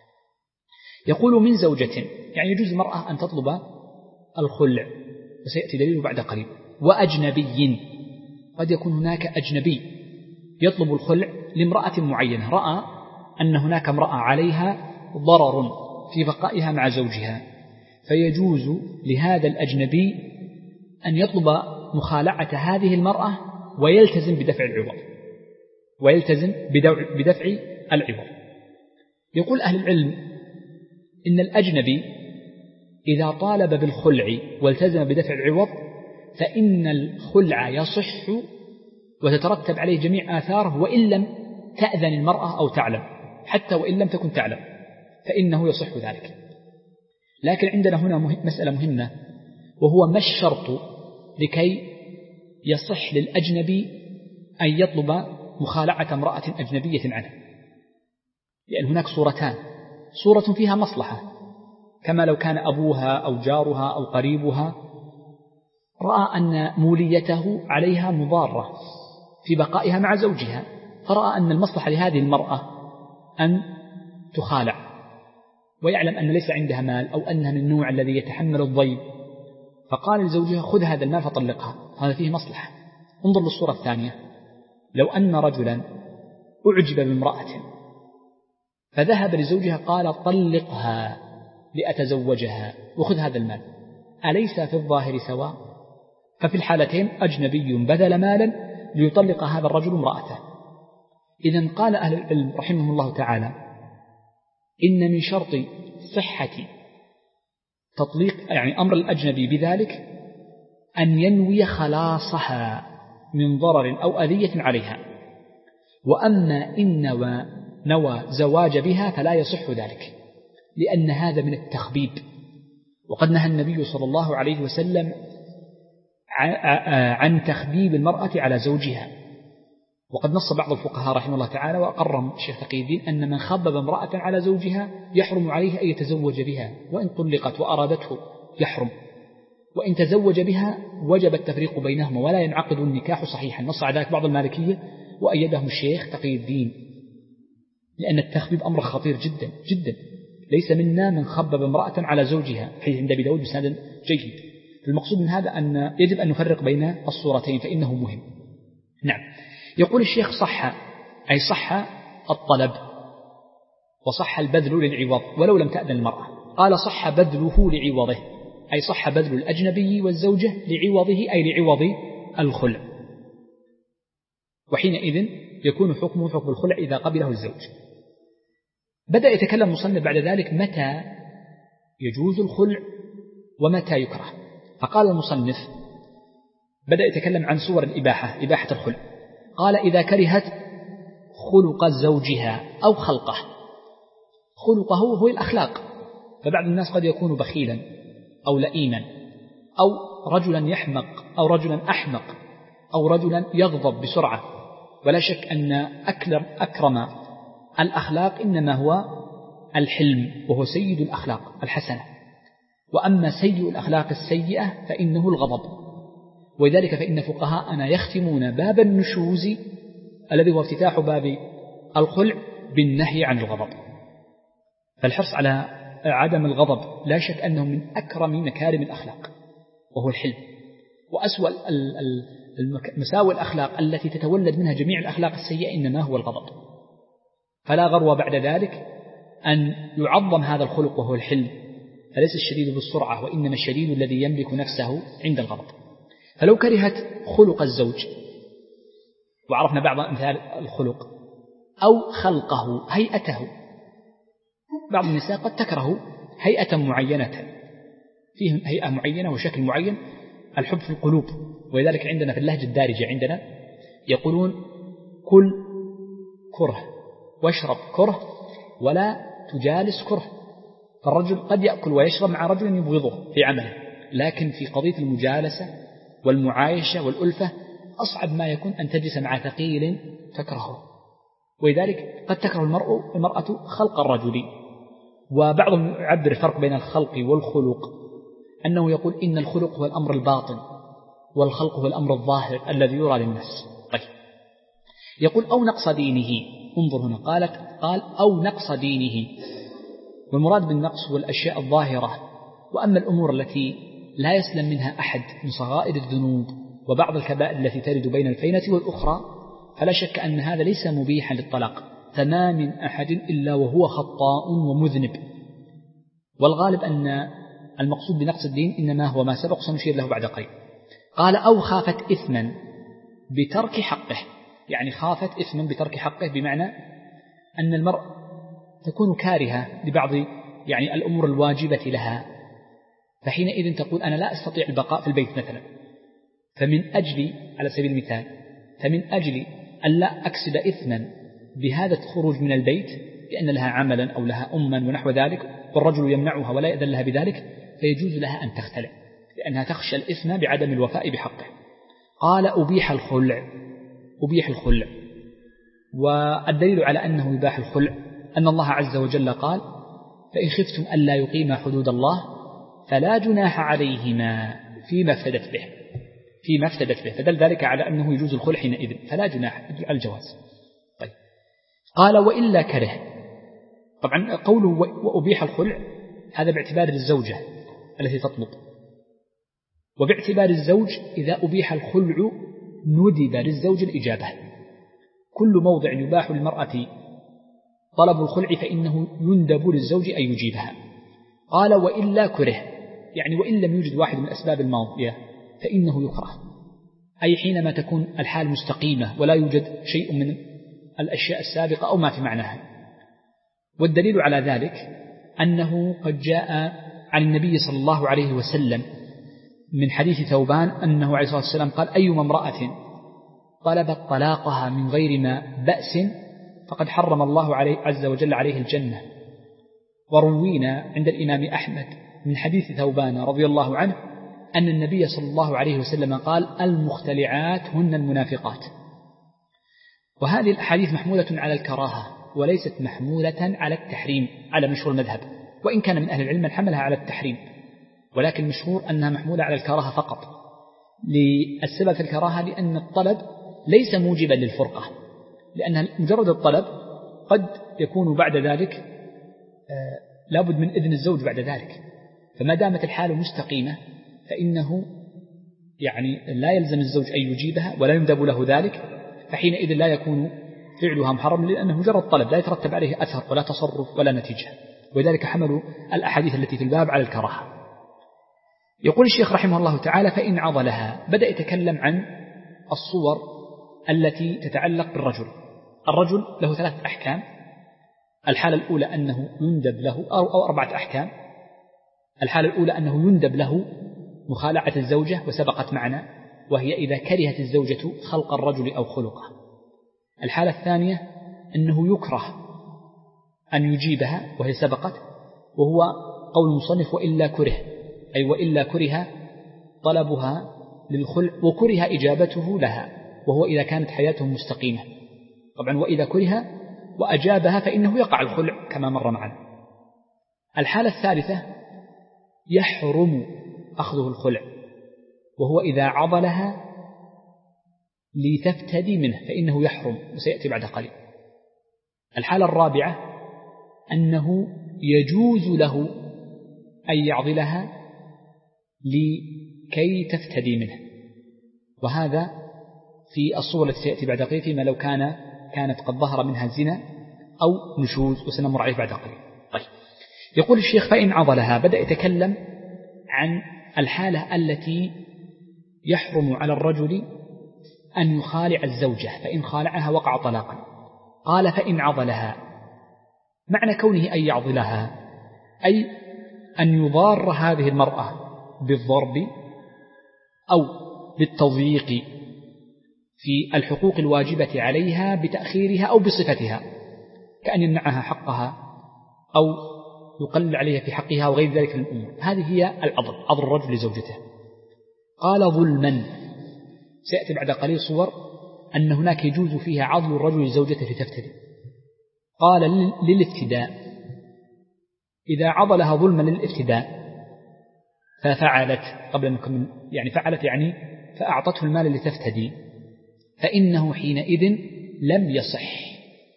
S1: يقول من زوجة، يعني يجوز المرأة أن تطلب الخلع، وسيأتي دليله بعد قليل. وأجنبي، قد يكون هناك أجنبي يطلب الخلع لامرأة معينة، رأى أن هناك امرأة عليها ضرر في بقائها مع زوجها، فيجوز لهذا الأجنبي أن يطلب مخالعة هذه المرأة ويلتزم بدفع العوض ويلتزم بدفع العوض. يقول أهل العلم إن الأجنبي إذا طالب بالخلع والتزم بدفع العوض فإن الخلع يصح وتترتب عليه جميع آثاره، وإن لم تأذن المرأة أو تعلم، حتى وإن لم تكن تعلم فإنه يصح ذلك. لكن عندنا هنا مسألة مهمة، وهو ما الشرط لكي يصح للأجنبي أن يطلب مخالعة امرأة أجنبية عنه؟ لأن هناك صورتان: صورة فيها مصلحة كما لو كان أبوها أو جارها أو قريبها رأى أن موليته عليها مضارة في بقائها مع زوجها، فرأى أن المصلحة لهذه المرأة أن تخالع، ويعلم أن ليس عندها مال أو أنها من النوع الذي يتحمل الضيم، فقال لزوجها خذ هذا المال فطلقها، هذا فيه مصلحة. انظر للصورة الثانية، لو أن رجلا أعجب بامرأة فذهب لزوجها قال طلقها لأتزوجها وخذ هذا المال، أليس في الظاهر سواء؟ ففي الحالتين أجنبي بذل مالا ليطلق هذا الرجل امرأته. إذن قال أهل العلم رحمهم الله تعالى إن من شرط صحة تطليق يعني أمر الأجنبي بذلك أن ينوي خلاصها من ضرر أو أذية عليها، وأما إن نوى, نوى زواج بها فلا يصح ذلك، لأن هذا من التخبيب، وقد نهى النبي صلى الله عليه وسلم عن تخبيب المرأة على زوجها. وقد نص بعض الفقهاء رحمه الله تعالى وأقرم الشيخ تقي الدين أن من خبب امرأة على زوجها يحرم عليه أن يتزوج بها، وإن طلقت وأرادته يحرم، وإن تزوج بها وجب التفريق بينهما ولا ينعقد النكاح صحيحا. نص على ذلك بعض المالكية وأيدهم الشيخ تقي الدين، لأن التخبيب أمر خطير جدا جدا. ليس منا من خبب امرأة على زوجها، حيث عند أبي داود بسند جيد. المقصود من هذا أن يجب أن نفرق بين الصورتين فإنه مهم. نعم. يقول الشيخ صح، أي صح الطلب وصح البذل للعوض ولو لم تأذن المرأة. قال صح بذله لعوضه، أي صح بذل الأجنبي والزوجة لعوضه، أي لعوض الخلع، وحينئذ يكون حكمه حكم الخلع إذا قبله الزوج. بدأ يتكلم مصنف بعد ذلك متى يجوز الخلع ومتى يكره. فقال المصنف بدأ يتكلم عن صور الإباحة، إباحة الخلع. قال إذا كرهت خلق زوجها أو خلقه. خلقه هو الأخلاق، فبعض الناس قد يكون بخيلا أو لئيما أو رجلا يحمق أو رجلا أحمق أو رجلا يغضب بسرعة، ولا شك أن أكرم الأخلاق إنما هو الحلم، وهو سيد الأخلاق الحسنة. وأما سيء الأخلاق السيئة فإنه الغضب. ولذلك فإن فقهاءنا يختمون باب النشوز الذي هو افتتاح باب الخلع بالنهي عن الغضب. فالحرص على عدم الغضب لا شك أنه من أكرم مكارم الأخلاق، وهو الحلم. وأسوأ مساوئ الأخلاق التي تتولد منها جميع الأخلاق السيئة إنما هو الغضب. فلا غرو بعد ذلك أن يعظم هذا الخلق وهو الحلم، فليس الشديد بالسرعة، وإنما الشديد الذي يملك نفسه عند الغضب. فلو كرهت خلق الزوج، وعرفنا بعض أمثال الخلق، أو خلقه هيئته، بعض النساء قد تكره هيئة معينة، فيه هيئة معينة وشكل معين، الحب في القلوب. ولذلك عندنا في اللهجة الدارجة عندنا يقولون كل كره واشرب كره ولا تجالس كره. فالرجل قد يأكل ويشرب مع رجل يبغضه في عمله، لكن في قضية المجالسة والمعايشة والألفة أصعب ما يكون أن تجلس مع ثقيل تكرهه. ولذلك قد تكره المرء المرأة خلق الرجل. وبعضهم يعبر الفرق بين الخلق والخلق أنه يقول إن الخلق هو الأمر الباطن والخلق هو الأمر الظاهر الذي يرى للنفس. طيب، يقول أو نقص دينه. انظر هنا، قالت قال أو نقص دينه، والمراد بالنقص هو الأشياء الظاهرة. وأما الأمور التي لا يسلم منها أحد من صغائر الذنوب وبعض الكبائر التي ترد بين الفينة والأخرى فلا شك أن هذا ليس مبيحا للطلاق، فما من أحد إلا وهو خطاء ومذنب. والغالب أن المقصود بنقص الدين إنما هو ما سبق سنشير له بعد قليل. قال أو خافت إثما بترك حقه، يعني خافت إثما بترك حقه، بمعنى أن المرء تكون كارهة لبعض يعني الأمور الواجبة لها، فحينئذ تقول أنا لا أستطيع البقاء في البيت مثلا، فمن أجل على سبيل المثال فمن أجل أن لا أكسب إثما بهذا الخروج من البيت لأن لها عملا أو لها أما ونحو ذلك، والرجل يمنعها ولا يأذن لها بذلك، فيجوز لها أن تختلع لأنها تخشى الإثم بعدم الوفاء بحقه. قال أبيح الخلع. أبيح الخلع، والدليل على أنه يباح الخلع أن الله عز وجل قال فإن خفتم ألا يقيما حدود الله فلا جناح عليهما فيما افتدت به. فيما افتدت به، فدل ذلك على أنه يجوز الخلع حينئذ، فلا جناح، يدل على الجواز. طيب. قال وإلا كره. طبعا قوله وأبيح الخلع هذا باعتبار الزوجة التي تطلب، وباعتبار الزوج إذا أبيح الخلع ندب للزوج الإجابة. كل موضع يباح للمرأة طلب الخلع فإنه يندب للزوج أن يجيبها. قال وإلا كره، يعني وإن لم يوجد واحد من الأسباب الماضية فإنه يكره، أي حينما تكون الحال مستقيمة ولا يوجد شيء من الأشياء السابقة أو ما في معناها. والدليل على ذلك أنه قد جاء عن النبي صلى الله عليه وسلم من حديث ثوبان أنه عليه الصلاة والسلام قال أيما امرأة طلبت طلاقها من غير ما بأس فقد حرم الله عليه عز وجل عليه الجنة. وروينا عند الإمام أحمد من حديث ثوبان رضي الله عنه أن النبي صلى الله عليه وسلم قال المختلعات هن المنافقات. وهذه الأحاديث محمولة على الكراهة وليست محمولة على التحريم على مشهور المذهب، وإن كان من أهل العلم من حملها على التحريم، ولكن مشهور أنها محمولة على الكراهة فقط. للسبب في الكراهة لأن الطلب ليس موجبا للفرقة، لأن مجرد الطلب قد يكون بعد ذلك لابد من إذن الزوج بعد ذلك، فما دامت الحال مستقيمة فإنه يعني لا يلزم الزوج أن يجيبها ولا يندب له ذلك، فحينئذ لا يكون فعلها محرم، لأنه مجرد طلب لا يترتب عليه أثر ولا تصرف ولا نتيجة، وذلك حملوا الأحاديث التي في الباب على الكراهة. يقول الشيخ رحمه الله تعالى فإن عضلها، بدأ يتكلم عن الصور التي تتعلق بالرجل. الرجل له ثلاث أحكام. الحالة الأولى أنه يندب له أو, أو أربعة أحكام. الحالة الأولى أنه يندب له مخالعة الزوجة وسبقت معنا، وهي إذا كرهت الزوجة خلق الرجل أو خلقه. الحالة الثانية أنه يكره أن يجيبها وهي سبقت، وهو قول المصنف وإلا كره، أي وإلا كره طلبها للخلع وكره إجابته لها، وهو إذا كانت حياته مستقيمة. طبعا وإذا كره وأجابها فإنه يقع الخلع كما مر معنا. الحالة الثالثة يحرم أخذه الخلع، وهو إذا عضلها لتفتدي منه فإنه يحرم، وسيأتي بعد قليل. الحالة الرابعة أنه يجوز له أن يعضلها لكي تفتدي منه، وهذا في الصور التي سيأتي بعد قليل فيما لو كان كانت قد ظهر منها زنا أو نشوز، وسنمر عليه بعد قليل. طيب. يقول الشيخ فإن عضلها، بدأ يتكلم عن الحالة التي يحرم على الرجل أن يخالع الزوجة، فإن خالعها وقع طلاقا. قال فإن عضلها، معنى كونه أن يعضلها أي أن يضار هذه المرأة بالضرب أو بالتضييق في الحقوق الواجبة عليها بتأخيرها أو بصفتها، كأن يمنعها حقها أو يقلل عليها في حقها وغير ذلك من الأمور. هذه هي العضل، عضل الرجل لزوجته. قال ظلما، سيأتي بعد قليل صور أن هناك يجوز فيها عضل الرجل لزوجته لتفتدي. قال للافتداء، إذا عضلها ظلما للافتداء ففعلت قبل أن نكمل، يعني فعلت يعني فأعطته المال لتفتدي، فإنه حينئذ لم يصح.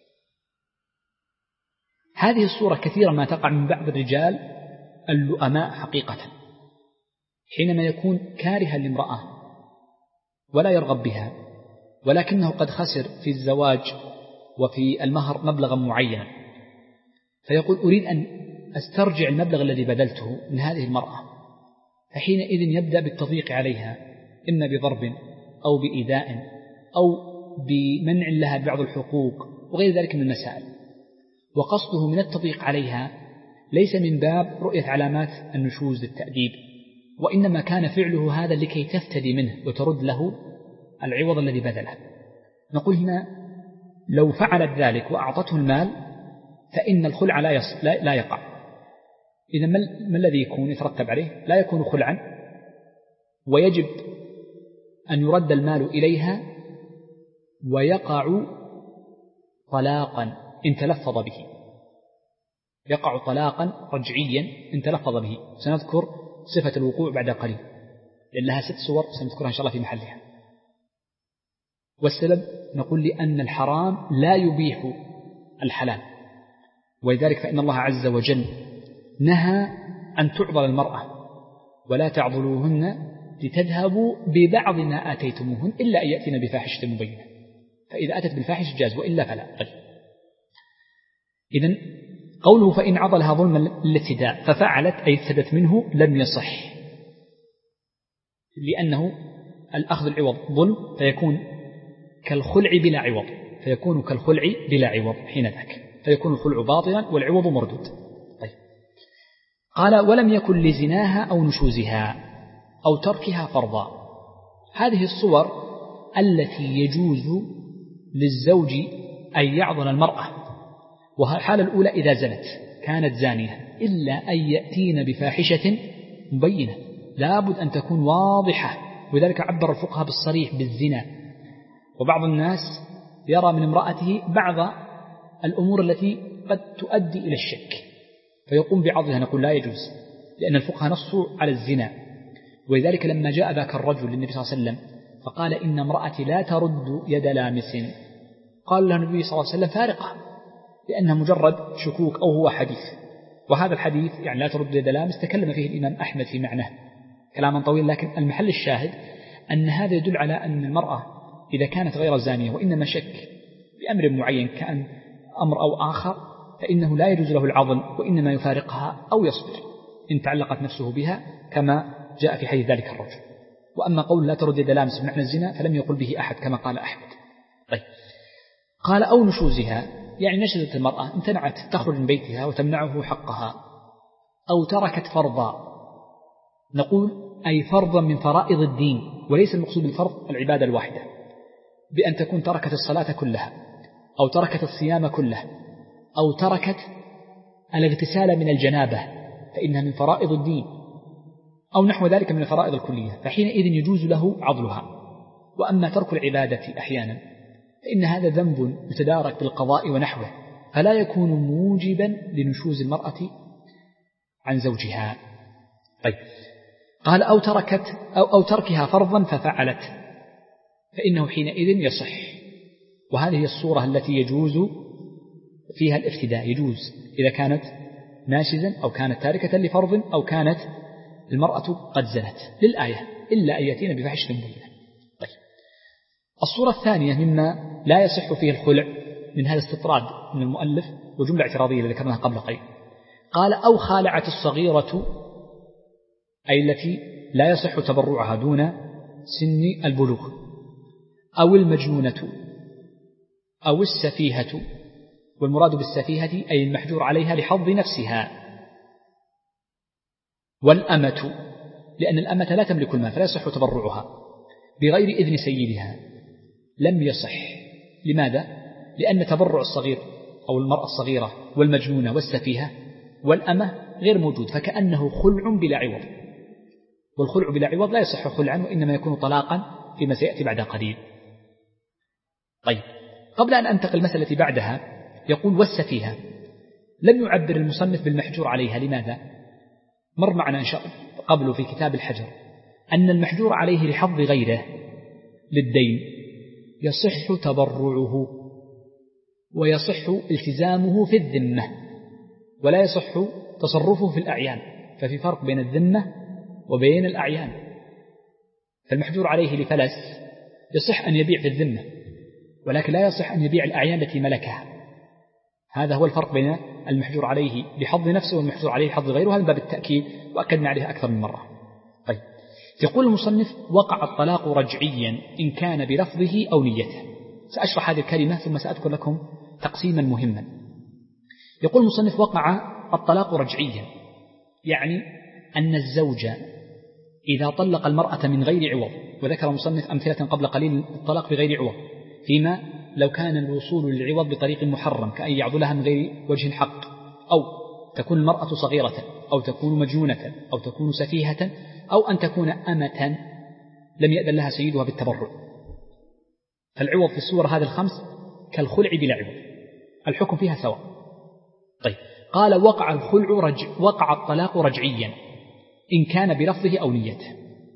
S1: هذه الصورة كثيرا ما تقع من بعض الرجال اللؤماء حقيقة، حينما يكون كارها لامرأة ولا يرغب بها، ولكنه قد خسر في الزواج وفي المهر مبلغا معينا، فيقول أريد أن أسترجع المبلغ الذي بذلته من هذه المرأة، فحينئذ يبدأ بالتضييق عليها، إما بضرب أو بإيذاء أو بمنع لها بعض الحقوق وغير ذلك من المسائل. وقصده من التضييق عليها ليس من باب رؤية علامات النشوز للتأديب، وإنما كان فعله هذا لكي تفتدي منه وترد له العوض الذي بذله. نقول هنا لو فعلت ذلك وأعطته المال فإن الخلع لا, يص... لا... لا يقع. إذا ما الذي يكون يترتب عليه؟ لا يكون خلعا، ويجب أن يرد المال إليها، ويقع طلاقا إن تلفظ به، يقع طلاقا رجعيا إن تلفظ به. سنذكر صفة الوقوع بعد قليل، لأن لها ست صور سنذكرها إن شاء الله في محلها. والسبب نقول لأن الحرام لا يبيح الحلال، ولذلك فإن الله عز وجل نهى أن تعضل المرأة ولا تعضلوهن لتذهبوا ببعض ما آتيتموهن إلا أن يأتين بفاحشة مبينة، فإذا أتت بالفاحشة جاز وإلا فلا. طيب إذن قوله فإن عضلها ظلما للابتداء ففعلت أي افتدت منه لم يصح، لأنه الأخذ العوض ظلم فيكون كالخلع بلا عوض، فيكون كالخلع بلا عوض حين ذاك، فيكون الخلع باطلا والعوض مردود. طيب قال ولم يكن لزناها أو نشوزها أو تركها فرضا. هذه الصور التي يجوز للزوج أن يعضل المرأة، والحالة الأولى إذا زنت كانت زانية إلا أن يأتين بفاحشة مبينة، لابد أن تكون واضحة، وذلك عبر الفقهاء بالصريح بالزنا. وبعض الناس يرى من امرأته بعض الأمور التي قد تؤدي إلى الشك فيقوم بعضها، نقول لا يجوز، لأن الفقهاء نصوا على الزنا. ولذلك لما جاء ذاك الرجل للنبي صلى الله عليه وسلم فقال إن امرأتي لا ترد يد لامس، قال له النبي صلى الله عليه وسلم فارقة، لأنها مجرد شكوك أو هو حديث. وهذا الحديث يعني لا ترد يد لامس تكلم فيه الإمام أحمد في معناه كلاما طويل، لكن المحل الشاهد أن هذا يدل على أن المرأة إذا كانت غير زانية وإنما شك بأمر معين كأن أمر أو آخر فإنه لا يجوز له العضل، وإنما يفارقها أو يصبر إن تعلقت نفسه بها كما جاء في حديث ذلك الرجل. وأما قول لا ترد يد لامس بمعنى الزنا فلم يقل به أحد كما قال أحمد. طيب قال أو نشوزها، يعني نشزت المرأة امتنعت تخرج من بيتها وتمنعه حقها، أو تركت فرضا، نقول أي فرضا من فرائض الدين، وليس المقصود بالفرض العبادة الواحدة، بأن تكون تركت الصلاة كلها أو تركت الصيام كله أو تركت الاغتسال من الجنابة فإنها من فرائض الدين، أو نحو ذلك من الفرائض الكلية، فحينئذ يجوز له عضلها. وأما ترك العبادة أحيانا فإن هذا ذنب يتدارك بالقضاء ونحوه، فلا يكون موجبا لنشوز المرأة عن زوجها. طيب قال أو تركت أو, أو تركها فرضا ففعلت، فإنه حينئذ يصح. وهذه الصورة التي يجوز فيها الافتداء، يجوز إذا كانت ناشزا أو كانت تاركة لفرض أو كانت المرأة قد زنت للآية إلا أن يأتين بفاحشة مبينة. طيب الصورة الثانية مما لا يصح فيه الخلع من هذا استطراد من المؤلف وجملة اعتراضية اللي ذكرناها قبل قليل، قال أو خالعت الصغيرة، أي التي لا يصح تبرعها دون سن البلوغ، أو المجنونة أو السفيهة، والمراد بالسفيهة أي المحجور عليها لحظ نفسها، والأمة، لأن الأمة لا تملك المال فلا يصح تبرعها بغير إذن سيدها، لم يصح. لماذا؟ لأن تبرع الصغير أو المرأة الصغيرة والمجنونة والسفيهة والأمة غير موجود، فكأنه خلع بلا عوض، والخلع بلا عوض لا يصح خلعا وإنما يكون طلاقا فيما سيأتي بعد قليل. طيب قبل أن أنتقل المسألة بعدها يقول والسفيهة، لم يعبر المصنف بالمحجور عليها. لماذا؟ مر معنا إن شاء الله قبل في كتاب الحجر أن المحجور عليه لحظ غيره للدين يصح تبرعه ويصح التزامه في الذمة ولا يصح تصرفه في الأعيان، ففي فرق بين الذمة وبين الأعيان. فالمحجور عليه لفلس يصح أن يبيع في الذمة ولكن لا يصح أن يبيع الأعيان التي ملكها. هذا هو الفرق بين المحجور عليه لحظ نفسه والمحجور عليه لحظ غيره، هذا باب التأكيد وأكدنا عليه أكثر من مرة. طيب يقول المصنف وقع الطلاق رجعيا إن كان بلفظه أو نيته. سأشرح هذه الكلمة ثم سأذكر لكم تقسيما مهما. يقول المصنف وقع الطلاق رجعيا، يعني أن الزوج إذا طلق المرأة من غير عوض، وذكر المصنف أمثلة قبل قليل الطلاق بغير عوض، فيما لو كان الوصول للعوض بطريق محرم كأن يعضلها من غير وجه حق، أو تكون المرأة صغيرة أو تكون مجنونة أو تكون سفيهة أو أن تكون أمة لم يأذن لها سيدها بالتبرع. فالعوض في الصور هذه الخمس كالخلع بلا عوض، الحكم فيها سواء. طيب قال وقع الخلع رج وقع الطلاق رجعيا إن كان بلفظه أو نيته.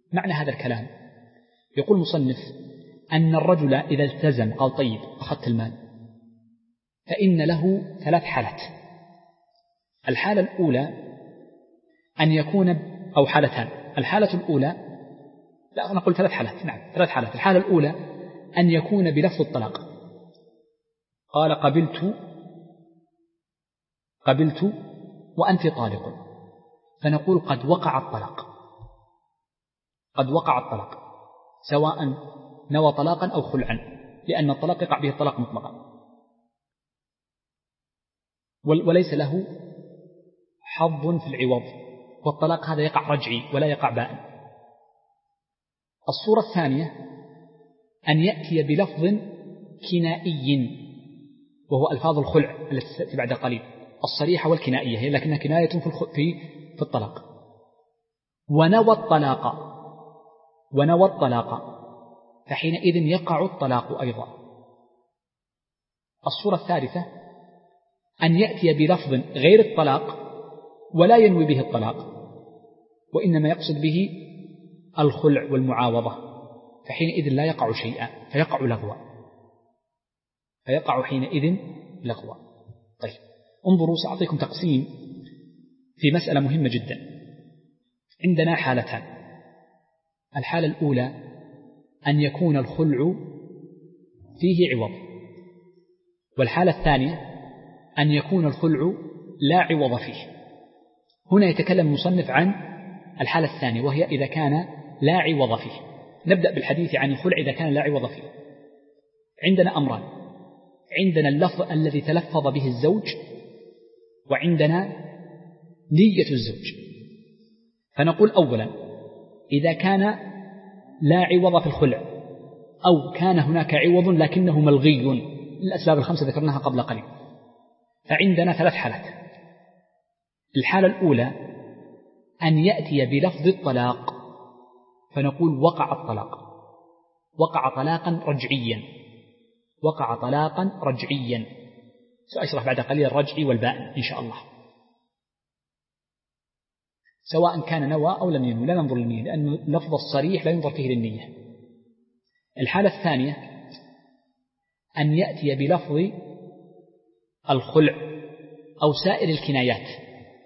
S1: معنى هذا الكلام يقول مصنف أن الرجل إذا التزم قال طيب أخذت المال فإن له ثلاث حالات. الحالة الأولى أن يكون أو حالتان. الحالة الأولى لا نقول ثلاث حالات نعم ثلاث حالات. الحالة الأولى أن يكون بلفظ الطلاق قال قبلت قبلت وأنت طالق، فنقول قد وقع الطلاق قد وقع الطلاق سواء نوى طلاقا أو خلعا، لأن الطلاق يقع به الطلاق مطلقا وليس له حظ في العوض، والطلاق هذا يقع رجعي ولا يقع بائن. الصورة الثانية أن يأتي بلفظ كنائي وهو ألفاظ الخلع التي تأتي بعد قليل، الصريحة والكنائية هي لكنها كناية في في في الطلاق، ونوى الطلاق ونوى الطلاق فحينئذ يقع الطلاق أيضا. الصورة الثالثة أن يأتي بلفظ غير الطلاق ولا ينوي به الطلاق وإنما يقصد به الخلع والمعاوضة، فحينئذ لا يقع شيئا فيقع لغوا فيقع حينئذ لغوا. طيب انظروا سأعطيكم تقسيم في مسألة مهمة جدا. عندنا حالتان. الحالة الأولى أن يكون الخلع فيه عوض، والحالة الثانية أن يكون الخلع لا عوض فيه. هنا يتكلم المصنف عن الحالة الثانية وهي إذا كان لا عوض فيه. نبدأ بالحديث عن الخلع إذا كان لا عوض فيه. عندنا أمران، عندنا اللفظ الذي تلفظ به الزوج وعندنا نية الزوج. فنقول أولا إذا كان لا عوض في الخلع أو كان هناك عوض لكنه ملغي للأسباب الخمسة ذكرناها قبل قليل، فعندنا ثلاث حالات. الحالة الأولى أن يأتي بلفظ الطلاق فنقول وقع الطلاق وقع طلاقا رجعيا وقع طلاقا رجعيا. سأشرح بعد قليل الرجعي والبائن إن شاء الله، سواء كان نوى أو لم ينوي لا ننظر للنية، لأن اللفظ الصريح لا ينظر فيه للنية. الحالة الثانية أن يأتي بلفظ الخلع أو سائر الكنايات،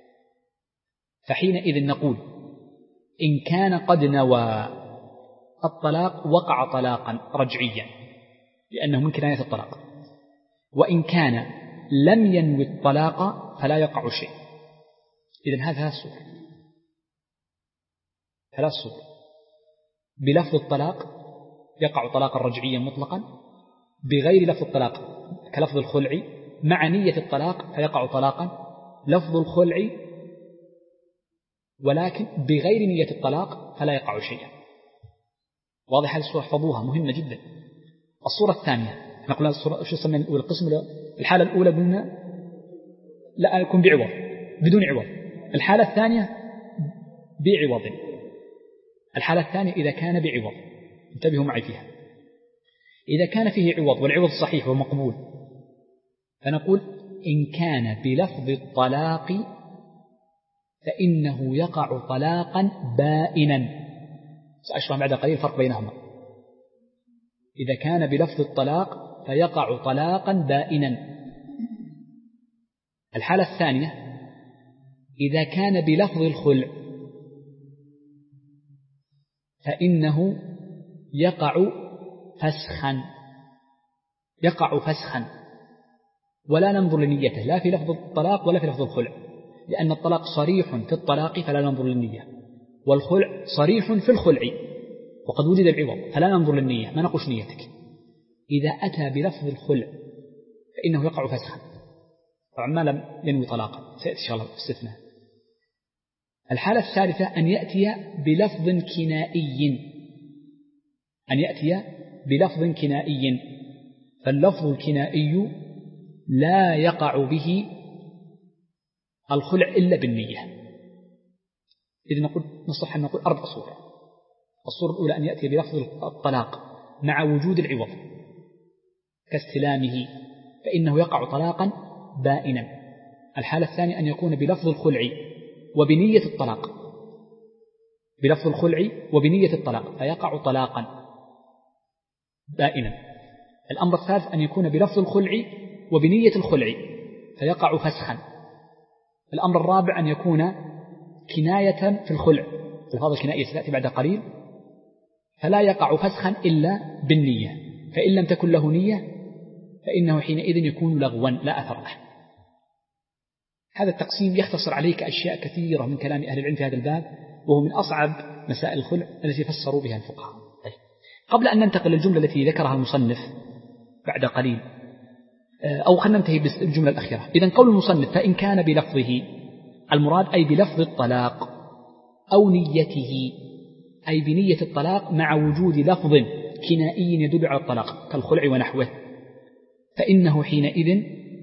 S1: فحينئذ نقول إن كان قد نوى الطلاق وقع طلاقا رجعيا لأنه من كناية الطلاق، وإن كان لم ينوي الطلاق فلا يقع شيء. إذن هذا ثلاث صور ثلاث صور بلفظ الطلاق يقع طلاقا رجعيا مطلقا، بغير لفظ الطلاق كلفظ الخلع مع نية الطلاق فيقع طلاقا، لفظ الخلع ولكن بغير نية الطلاق فلا يقع شيئا. واضح هذه الصورة؟ احفظوها مهمة جدا. الصورة الثانية نقول الصورة شو اسمها الأولى؟ القسم الحالة الأولى قلنا لا يكون بعوض بدون عوض، الحالة الثانية بعوض، الحالة الثانية إذا كان بعوض. انتبهوا معي فيها. إذا كان فيه عوض والعوض صحيح ومقبول فنقول إن كان بلفظ الطلاق فإنه يقع طلاقا بائنا. سأشرح بعد قليل الفرق بينهما. إذا كان بلفظ الطلاق فيقع طلاقا بائنا. الحالة الثانية إذا كان بلفظ الخلع فإنه يقع فسخا يقع فسخا ولا ننظر لنيته لا في لفظ الطلاق ولا في لفظ الخلع، لأن الطلاق صريح في الطلاق فلا ننظر للنية، والخلع صريح في الخلع وقد وجد العوض فلا ننظر للنية، ما نقش نيتك. إذا أتى بلفظ الخلع فإنه يقع فسخا، طبعا ما لم ينوي طلاقا سيأتي إن شاء الله استثناء. الحالة الثالثة أن يأتي بلفظ كنائي أن يأتي بلفظ كنائي فاللفظ الكنائي لا يقع به الخلع إلا بالنية. إذا نقول نصح أن نقول أربع صور. الصورة الأولى أن يأتي بلفظ الطلاق مع وجود العوض كاستلامه فإنه يقع طلاقا بائنا. الحالة الثانية أن يكون بلفظ الخلع وبنية الطلاق. بلفظ الخلع وبنية الطلاق فيقع طلاقا بائنا. الأمر الثالث أن يكون بلفظ الخلع وبنية الخلع فيقع فسخا. الأمر الرابع أن يكون كناية في الخلع، الفاظ الكنائية ستأتي بعد قليل، فلا يقع فسخا إلا بالنية، فإن لم تكن له نية فإنه حينئذ يكون لغوا لا أثر له. هذا التقسيم يختصر عليك أشياء كثيرة من كلام أهل العلم في هذا الباب، وهو من أصعب مسائل الخلع التي فسروا بها الفقهاء. طيب. قبل أن ننتقل للجملة التي ذكرها المصنف بعد قليل، أو خلنا ننتهي بالجملة الأخيرة. إذن قول المصنف فإن كان بلفظه، المراد أي بلفظ الطلاق أو نيته، أي بنية الطلاق مع وجود لفظ كنائي يدل على الطلاق كالخلع ونحوه، فإنه حينئذ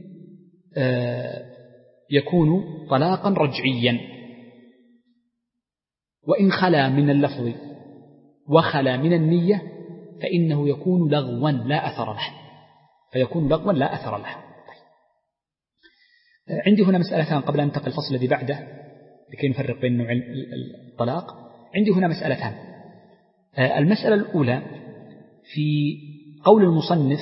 S1: يكون طلاقا رجعيا. وإن خلا من اللفظ وخلا من النية فإنه يكون لغوا لا أثر له، فيكون لغوا لا أثر له. عندي هنا مسألتان قبل أن ننتقل الفصل الذي بعده لكي نفرق بين نوع الطلاق. عندي هنا مسألتان. المسألة الأولى في قول المصنف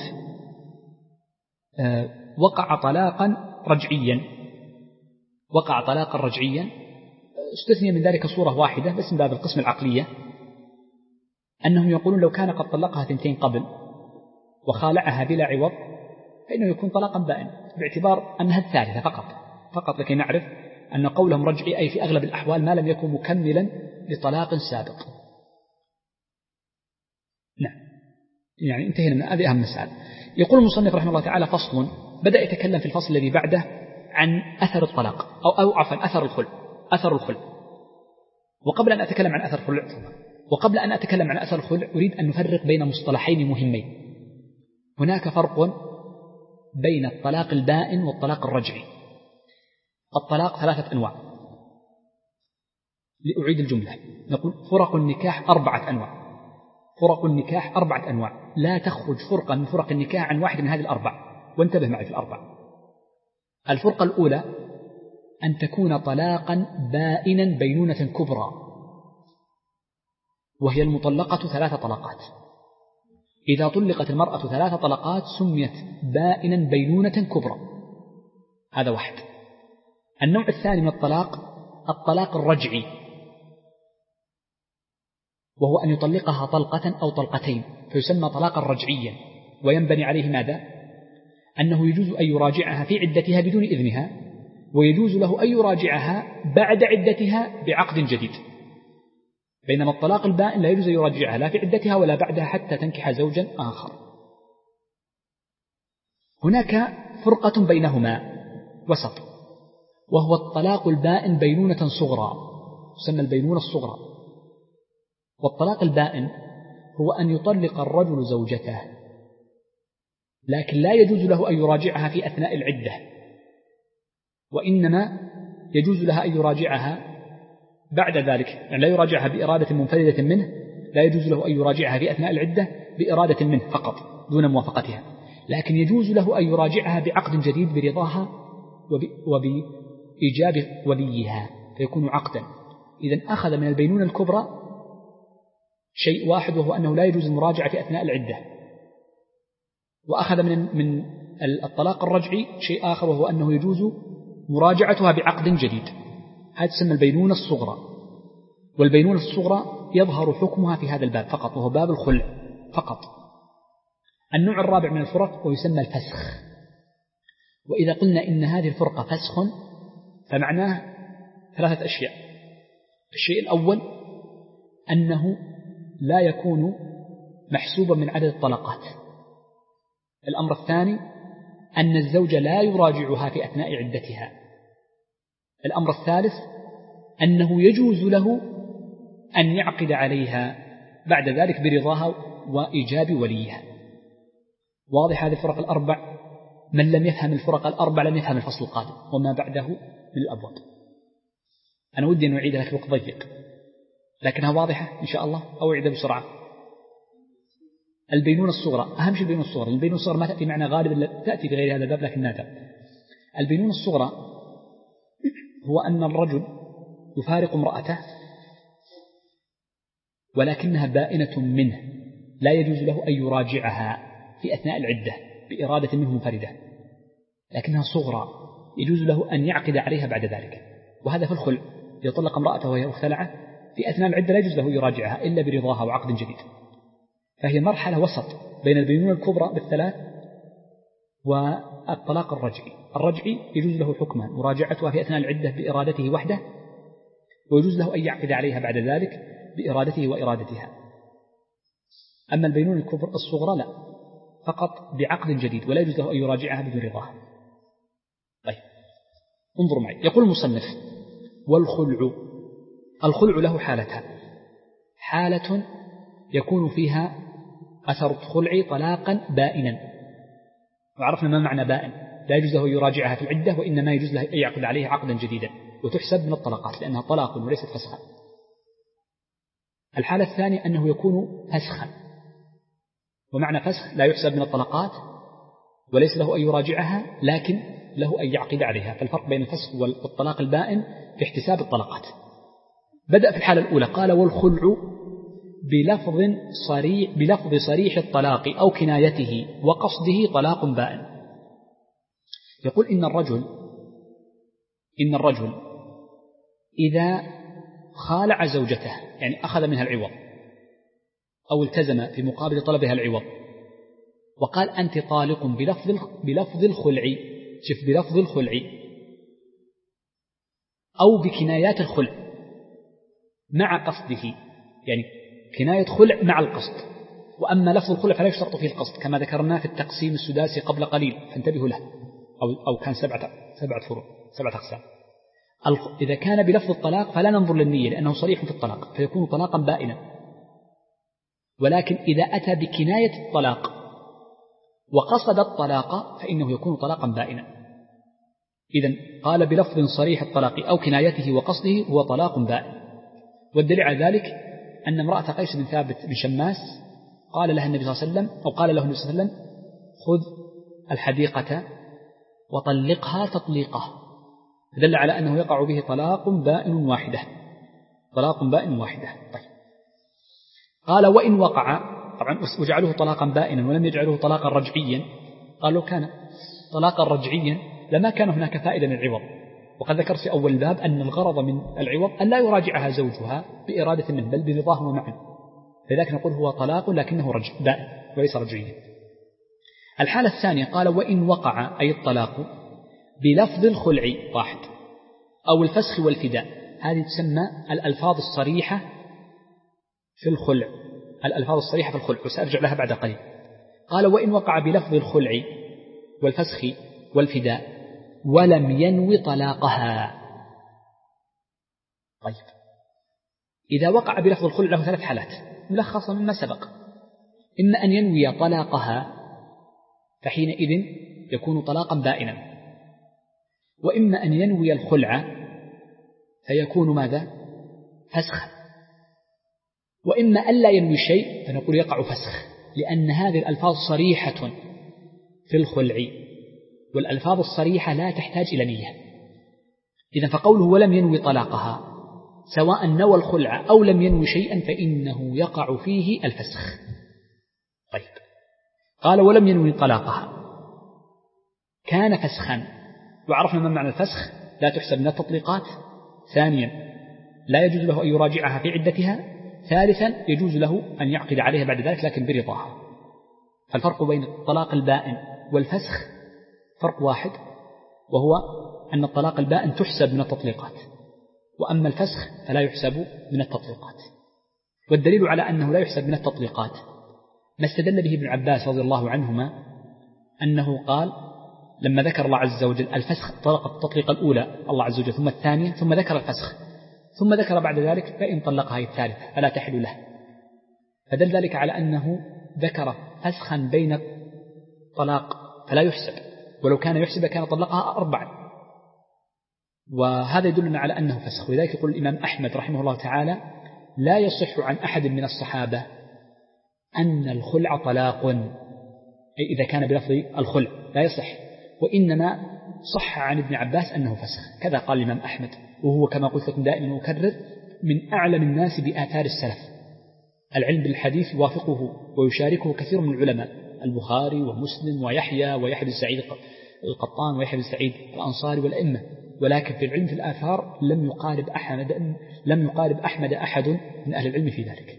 S1: وقع طلاقا رجعيا، وقع طلاقا رجعيا، استثني من ذلك صورة واحدة بس من باب القسم العقلية، أنهم يقولون لو كان قد طلقها ثنتين قبل وخالعها بلا عوض فإنه يكون طلاقا بائن، باعتبار أنها الثالثة فقط فقط لكي نعرف أن قولهم رجعي أي في أغلب الأحوال ما لم يكن مكملا لطلاق سابق. نعم، يعني انتهينا من هذه أهم مسألة. يقول المصنف رحمه الله تعالى فصل، بدأ يتكلم في الفصل الذي بعده عن أثر الطلاق أو أو عفوا أثر الخلع أثر الخلع وقبل أن أتكلم عن أثر الخلع وقبل أن أتكلم عن أثر الخلع أريد أن نفرق بين مصطلحين مهمين. هناك فرق بين الطلاق البائن والطلاق الرجعي. الطلاق ثلاثة أنواع. لأعيد الجملة، نقول فرق النكاح أربعة أنواع. فرق النكاح أربعة أنواع، لا تخرج فرقة من فرق النكاح عن واحد من هذه الأربع، وانتبه معي في الأربع. الفرقة الأولى أن تكون طلاقا بائنا بينونة كبرى، وهي المطلقة ثلاث طلقات. إذا طلقت المرأة ثلاث طلقات سميت بائنا بينونة كبرى. هذا واحد. النوع الثاني من الطلاق الطلاق الرجعي، وهو أن يطلقها طلقة أو طلقتين فيسمى طلاقا رجعيا، وينبني عليه ماذا؟ أنه يجوز أن يراجعها في عدتها بدون إذنها، ويجوز له أن يراجعها بعد عدتها بعقد جديد. بينما الطلاق البائن لا يجوز أن يراجعها لا في عدتها ولا بعدها حتى تنكح زوجا آخر. هناك فرقة بينهما وسط، وهو الطلاق البائن بينونة صغرى، تسمى البينونة الصغرى. والطلاق البائن هو أن يطلق الرجل زوجته لكن لا يجوز له أن يراجعها في أثناء العدة، وإنما يجوز لها أن يراجعها بعد ذلك، يعني لا يراجعها بإرادة منفردة منه، لا يجوز له أن يراجعها في أثناء العدة بإرادة منه فقط دون موافقتها، لكن يجوز له أن يراجعها بعقد جديد برضاها وبإيجاب وليها فيكون عقدا. إذن أخذ من البينونة الكبرى شيء واحد، وهو أنه لا يجوز المراجعة في أثناء العدة، وأخذ من من الطلاق الرجعي شيء آخر، وهو أنه يجوز مراجعتها بعقد جديد. هذه تسمى البينونة الصغرى. والبينونة الصغرى يظهر حكمها في هذا الباب فقط، وهو باب الخلع فقط. النوع الرابع من الفرق ويسمى الفسخ. وإذا قلنا إن هذه الفرقة فسخ فمعناه ثلاثة أشياء. الشيء الأول أنه لا يكون محسوبا من عدد الطلقات. الأمر الثاني أن الزوج لا يراجعها في أثناء عدتها. الأمر الثالث أنه يجوز له أن يعقد عليها بعد ذلك برضاها وإيجاب وليها. واضح هذه الفرق الأربع؟ من لم يفهم الفرق الأربع لم يفهم الفصل القادم وما بعده من الأبواب. أنا ودي أن أعيد لك الوقت ضيق لكنها واضحة إن شاء الله، أو أعيدها بسرعة. البينونة الصغرى، أهم شيء البينونة الصغرى. البينونة الصغرى ما تأتي معنا غالبا، تأتي في غير هذا الباب لكن نادر. البينونة الصغرى هو أن الرجل يفارق امرأته ولكنها بائنة منه لا يجوز له أن يراجعها في أثناء العدة بإرادة منه منفردة، لكنها صغرى يجوز له أن يعقد عليها بعد ذلك. وهذا في الخلع، إذا طلق امرأته وهي مختلعة في أثناء العدة لا يجوز له يراجعها إلا برضاها وعقد جديد. فهي مرحلة وسط بين البينونة الكبرى بالثلاث والطلاق الرجعي. الرجعي يجوز له حكما مراجعتها في أثناء العدة بإرادته وحده، ويجوز له أن يعقد عليها بعد ذلك بإرادته وإرادتها. أما البينونة الكبرى الصغرى لا، فقط بعقد جديد، ولا يجوز له أن يراجعها بدون رضاها. طيب انظروا معي، يقول المصنف: والخلع، الخلع له حالتان: حالة يكون فيها أثر الخلع طلاقا بائنا، وعرفنا ما معنى بائن، لا يجوز له يراجعها في العدة، وإنما يجوز له أن يعقد عليها عقدا جديدا، وتحسب من الطلاقات لأنها طلاق وليست فسخا. الحالة الثانية أنه يكون فسخا، ومعنى فسخ لا يحسب من الطلاقات وليس له أن يراجعها، لكن له أن يعقد عليها. فالفرق بين الفسخ والطلاق البائن في احتساب الطلاقات. بدأ في الحالة الأولى قال: والخلع بلفظ صريح, بلفظ صريح الطلاق أو كنايته وقصده طلاق بائن. يقول إن الرجل إن الرجل إذا خالع زوجته، يعني أخذ منها العوض أو التزم في مقابل طلبها العوض، وقال: أنت طالق بلفظ بلفظ الخلع، شوف، بلفظ الخلع أو بكنايات الخلع مع قصده، يعني كناية خلع مع القصد. وأما لفظ الخلع فلا يشترط فيه القصد، كما ذكرنا في التقسيم السداسي قبل قليل، فانتبهوا له، أو, أو كان سبعة, سبعة فروع سبعة أقسام. إذا كان بلفظ الطلاق فلا ننظر للنية لأنه صريح في الطلاق فيكون طلاقا بائنا، ولكن إذا أتى بكناية الطلاق وقصد الطلاق فإنه يكون طلاقا بائنا. إذن قال بلفظ صريح الطلاق أو كنايته وقصده هو طلاق بائن. والدليل على ذلك أن امرأة قيس بن ثابت بن شماس قال لها النبي صلى الله عليه وسلم، أو قال له النبي صلى الله عليه وسلم: خذ الحديقة وطلقها تطليقه، دل على أنه يقع به طلاق بائن واحدة، طلاق بائن واحدة. طيب. قال: وإن وقع، طبعا وجعله طلاقا بائنا ولم يجعله طلاقا رجعيا، قالوا كان طلاقا رجعيا لما كان هناك فائدة من العوض. وقد ذكرت في أول الباب أن الغرض من العوض أن لا يراجعها زوجها بإرادة منه بل برضاهما معا، لذلك نقول هو طلاق لكنه رجع بائن وليس رجعيا. الحالة الثانية قال: وإن وقع، أي الطلاق بلفظ الخلع واحد أو الفسخ والفداء، هذه تسمى الألفاظ الصريحة في الخلع، الألفاظ الصريحة في الخلع، وسأرجع لها بعد قليل. قال: وإن وقع بلفظ الخلع والفسخ والفداء ولم ينوي طلاقها. طيب، إذا وقع بلفظ الخلع له ثلاث حالات ملخصة مما سبق: إما أن ينوي طلاقها فحينئذ يكون طلاقا بائنا، وإما أن ينوي الخلع فيكون ماذا؟ فسخا، وإما ألا ينوي شيء فنقول يقع فسخ، لأن هذه الألفاظ صريحة في الخلع، والألفاظ الصريحة لا تحتاج إلى نية. إذا فقوله ولم ينوي طلاقها سواء نوى الخلع أو لم ينوي شيئا فإنه يقع فيه الفسخ. طيب، قال: ولم ينوي طلاقها كان فسخا، وعرفنا ما معنى الفسخ، لا تحسب من التطليقات. ثانيا، لا يجوز له أن يراجعها في عدتها. ثالثا، يجوز له أن يعقد عليها بعد ذلك لكن برضاها. فالفرق بين الطلاق البائن والفسخ فرق واحد، وهو أن الطلاق البائن تحسب من التطليقات، وأما الفسخ فلا يحسب من التطليقات. والدليل على أنه لا يحسب من التطليقات ما استدل به ابن عباس رضي الله عنهما، أنه قال لما ذكر الله عز وجل الفسخ طلق التطليق الأولى الله عز وجل ثم الثانية ثم ذكر الفسخ ثم ذكر بعد ذلك فإن طلقها الثالثة فلا تحل له، فدل ذلك على أنه ذكر فسخا بين طلاق فلا يحسب، ولو كان يحسب كان طلقها أربعا، وهذا يدلنا على أنه فسخ. ولذلك يقول الإمام أحمد رحمه الله تعالى: لا يصح عن أحد من الصحابة أن الخلع طلاق، أي إذا كان بلفظ الخلع لا يصح، وإنما صح عن ابن عباس أنه فسخ. كذا قال الإمام أحمد، وهو كما قلت لكم دائما مكرر من أعلم الناس بآثار السلف، العلم بالحديث يوافقه ويشاركه كثير من العلماء، البخاري ومسلم ويحيى ويحيى بن سعيد القطان ويحيى بن سعيد الأنصاري والأئمة، ولكن في العلم في الآثار لم يقارب أحمد لم يقارب أحمد أحد من أهل العلم في ذلك.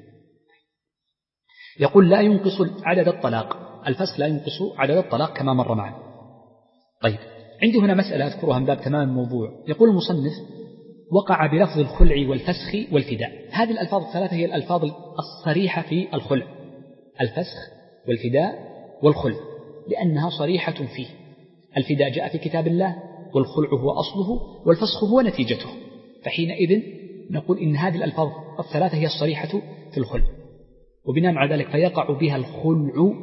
S1: يقول لا ينقص عدد الطلاق، الفسخ لا ينقص عدد الطلاق كما مر معنا. طيب، عندي هنا مسألة أذكرها من باب تمام الموضوع. يقول المصنف: وقع بلفظ الخلع والفسخ والفداء. هذه الألفاظ الثلاثة هي الألفاظ الصريحة في الخلع: الفسخ والفداء والخلع، لأنها صريحة فيه. الفداء جاء في كتاب الله، والخلع هو أصله، والفسخ هو نتيجته، فحينئذ نقول إن هذه الألفاظ الثلاثة هي الصريحة في الخلع، وبناء على ذلك فيقع بها الخلع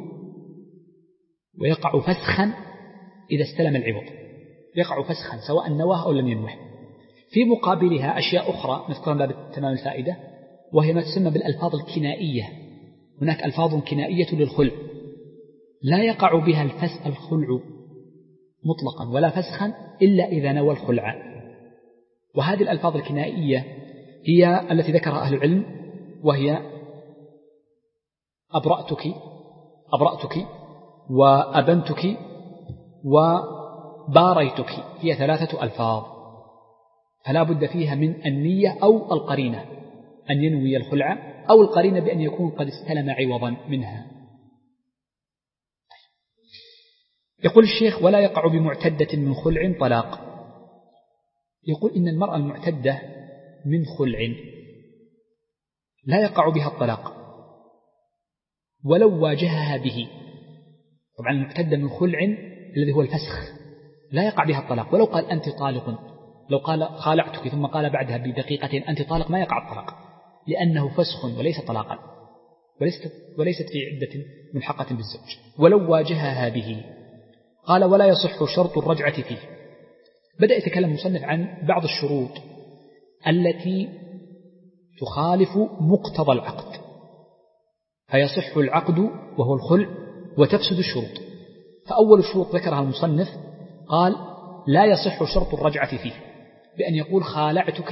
S1: ويقع فسخا إذا استلم العوض، يقع فسخا سواء نواه أو لم ينوه. في مقابلها أشياء أخرى نذكرها من باب تمام الفائدة، وهي ما تسمى بالألفاظ الكنائية. هناك ألفاظ كنائية للخلع لا يقع بها الفسخ الخلع مطلقا ولا فسخا إلا إذا نوى الخلع، وهذه الألفاظ الكنائية هي التي ذكرها أهل العلم، وهي أبرأتك أبرأتك وأبنتك وباريتك، هي ثلاثة ألفاظ، فلا بد فيها من النية أو القرينة، أن ينوي الخلع أو القرينة بأن يكون قد استلم عوضا منها. يقول الشيخ: ولا يقع بمعتدة من خلع طلاق. يقول إن المرأة المعتدة من خلع لا يقع بها الطلاق ولو واجهها به. طبعا المعتدة من خلع الذي هو الفسخ لا يقع بها الطلاق، ولو قال أنت طالق، لو قال خالعتك ثم قال بعدها بدقيقة أنت طالق، ما يقع الطلاق، لأنه فسخ وليس طلاقا، وليست, وليست في عدة ملحقة بالزوج. ولو واجهها به. قال: ولا يصح شرط الرجعة فيه. بدأ يتكلم المصنف عن بعض الشروط التي تخالف مقتضى العقد، فيصح العقد وهو الخلع وتفسد الشروط. فأول الشروط ذكرها المصنف قال: لا يصح شرط الرجعة فيه، بأن يقول خالعتك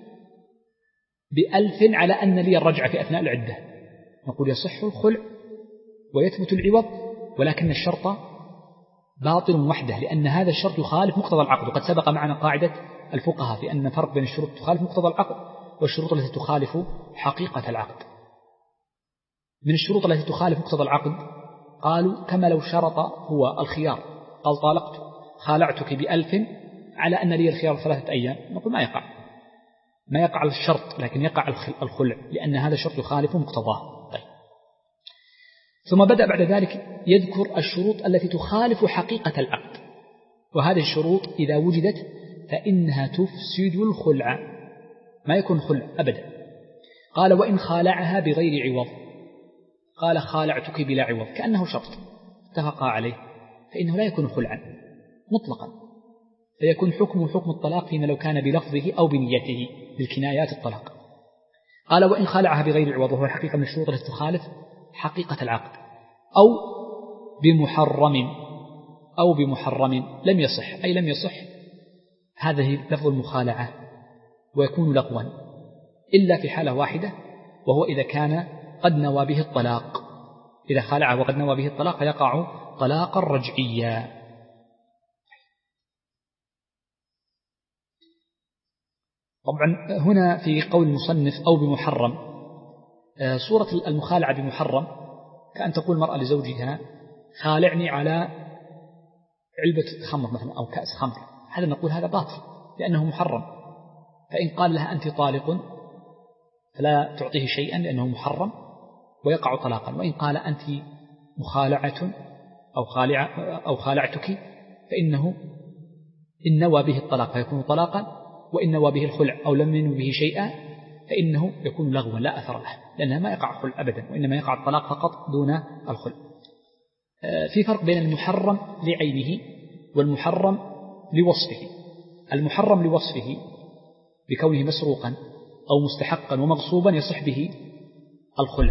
S1: بألف على أن لي الرجعة في أثناء العدة. نقول يصح الخلع ويثبت العوض، ولكن الشرط باطل وحده، لأن هذا الشرط يخالف مقتضى العقد. وقد سبق معنا قاعدة الفقهاء في أن فرق بين الشروط تخالف مقتضى العقد والشروط التي تخالف حقيقة العقد. من الشروط التي تخالف مقتضى العقد قالوا كما لو شرط هو الخيار، قال طالقت خالعتك بألف على أن لي الخيار ثلاثة أيام، نقول ما يقع ما يقع الشرط، لكن يقع الخلع، لأن هذا الشرط يخالف مقتضاه. طيب. ثم بدأ بعد ذلك يذكر الشروط التي تخالف حقيقة العقد، وهذه الشروط إذا وجدت فإنها تفسد الخلع، ما يكون خلع أبدا. قال: وإن خالعها بغير عوض. قال خالعتك بلا عوض كأنه شرط اتفقا عليه، فإنه لا يكون خلعا مطلقا، فيكون حكمه حكم الطلاق فيما لو كان بلفظه أو بنيته بالكنايات الطلاق. قال: وإن خالعها بغير عوض، وهو حقيقة من الشروط التي تخالف حقيقة العقد، أو بمحرم أو بمحرم لم يصح، أي لم يصح هذه لفظ المخالعة ويكون لغوا إلا في حالة واحدة، وهو إذا كان قد نوى به الطلاق. إذا خالعه وقد نوى به الطلاق فيقع طلاقا رجعيا. طبعا هنا في قول المصنف أو بمحرم، صورة المخالعة بمحرم كأن تقول المرأة لزوجها خالعني على علبة خمر مثلا أو كأس خمر، هذا نقول هذا باطل لأنه محرم، فإن قال لها أنت طالق فلا تعطيه شيئا لأنه محرم ويقع طلاقا، وإن قال أنت مخالعة أو, خالع أو خالعتك فإنه إن نوى به الطلاق فيكون طلاقا، وإن نوى به الخلع أو لم ينوي به شيئا فإنه يكون لغوا لا أثر له، لأنها ما يقع الخلع أبدا، وإنما يقع الطلاق فقط دون الخلع. في فرق بين المحرم لعينه والمحرم لوصفه. المحرم لوصفه بكونه مسروقا أو مستحقا ومغصوبا يصح به الخلع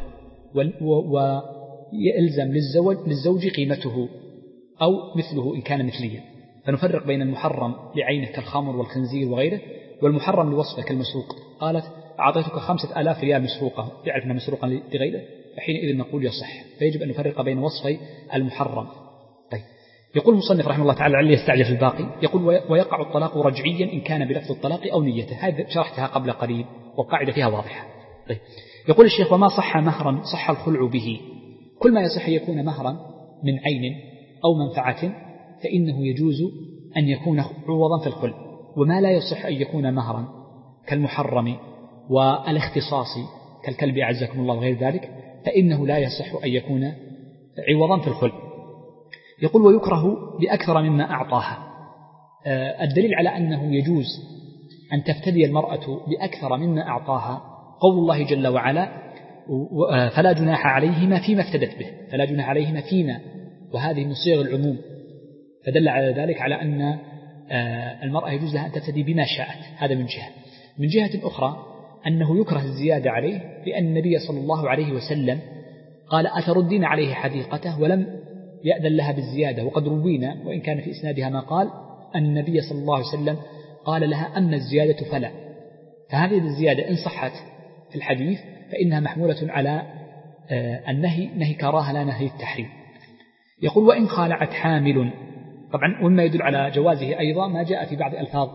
S1: ويلزم للزوج, للزوج قيمته أو مثله إن كان مثليا. فنفرق بين المحرم لعينه كالخمر والخنزير وغيره، والمحرم لوصفه كالمسروق. قالت أعطيتك خمسة آلاف ريال مسروقة يعرف أنها مسروقة لغيره، فحينئذ نقول يصح. فيجب أن نفرق بين وصفي المحرم. طيب، يقول المصنف رحمه الله تعالى لعله يستعجل في الباقي، يقول ويقع الطلاق رجعيا إن كان بلفظ الطلاق أو نيته. هذه شرحتها قبل قليل والقاعدة فيها واضحة. طيب، يقول الشيخ وما صح مهرا صح الخلع به. كل ما يصح يكون مهرا من عين أو منفعة فإنه يجوز أن يكون عوضا في الخلع، وما لا يصح أن يكون مهرا كالمحرم والاختصاص كالكلب أعزكم الله وغير ذلك فإنه لا يصح أن يكون عوضا في الخلع. يقول ويكره بأكثر مما أعطاها. الدليل على أنه يجوز أن تفتدي المرأة بأكثر مما أعطاها قول الله جل وعلا فلا جناح عليهما فيما افتدت به، فلا جناح عليهما فيما، وهذه من صيغ العموم، فدل على ذلك على أن المرأة يجوز لها أن تفتدي بما شاءت. هذا من جهة. من جهة أخرى أنه يكره الزيادة عليه، لأن النبي صلى الله عليه وسلم قال أتردين عليه حديقته، ولم يأذن لها بالزيادة. وقد روينا وإن كان في إسنادها ما قال أن النبي صلى الله عليه وسلم قال لها أما الزيادة فلا. فهذه الزيادة إن صحت في الحديث فإنها محمولة على النهي، نهي كراهة لا نهي التحريم. يقول وإن خالعت حامل. طبعا وما يدل على جوازه أيضا ما جاء في بعض ألفاظ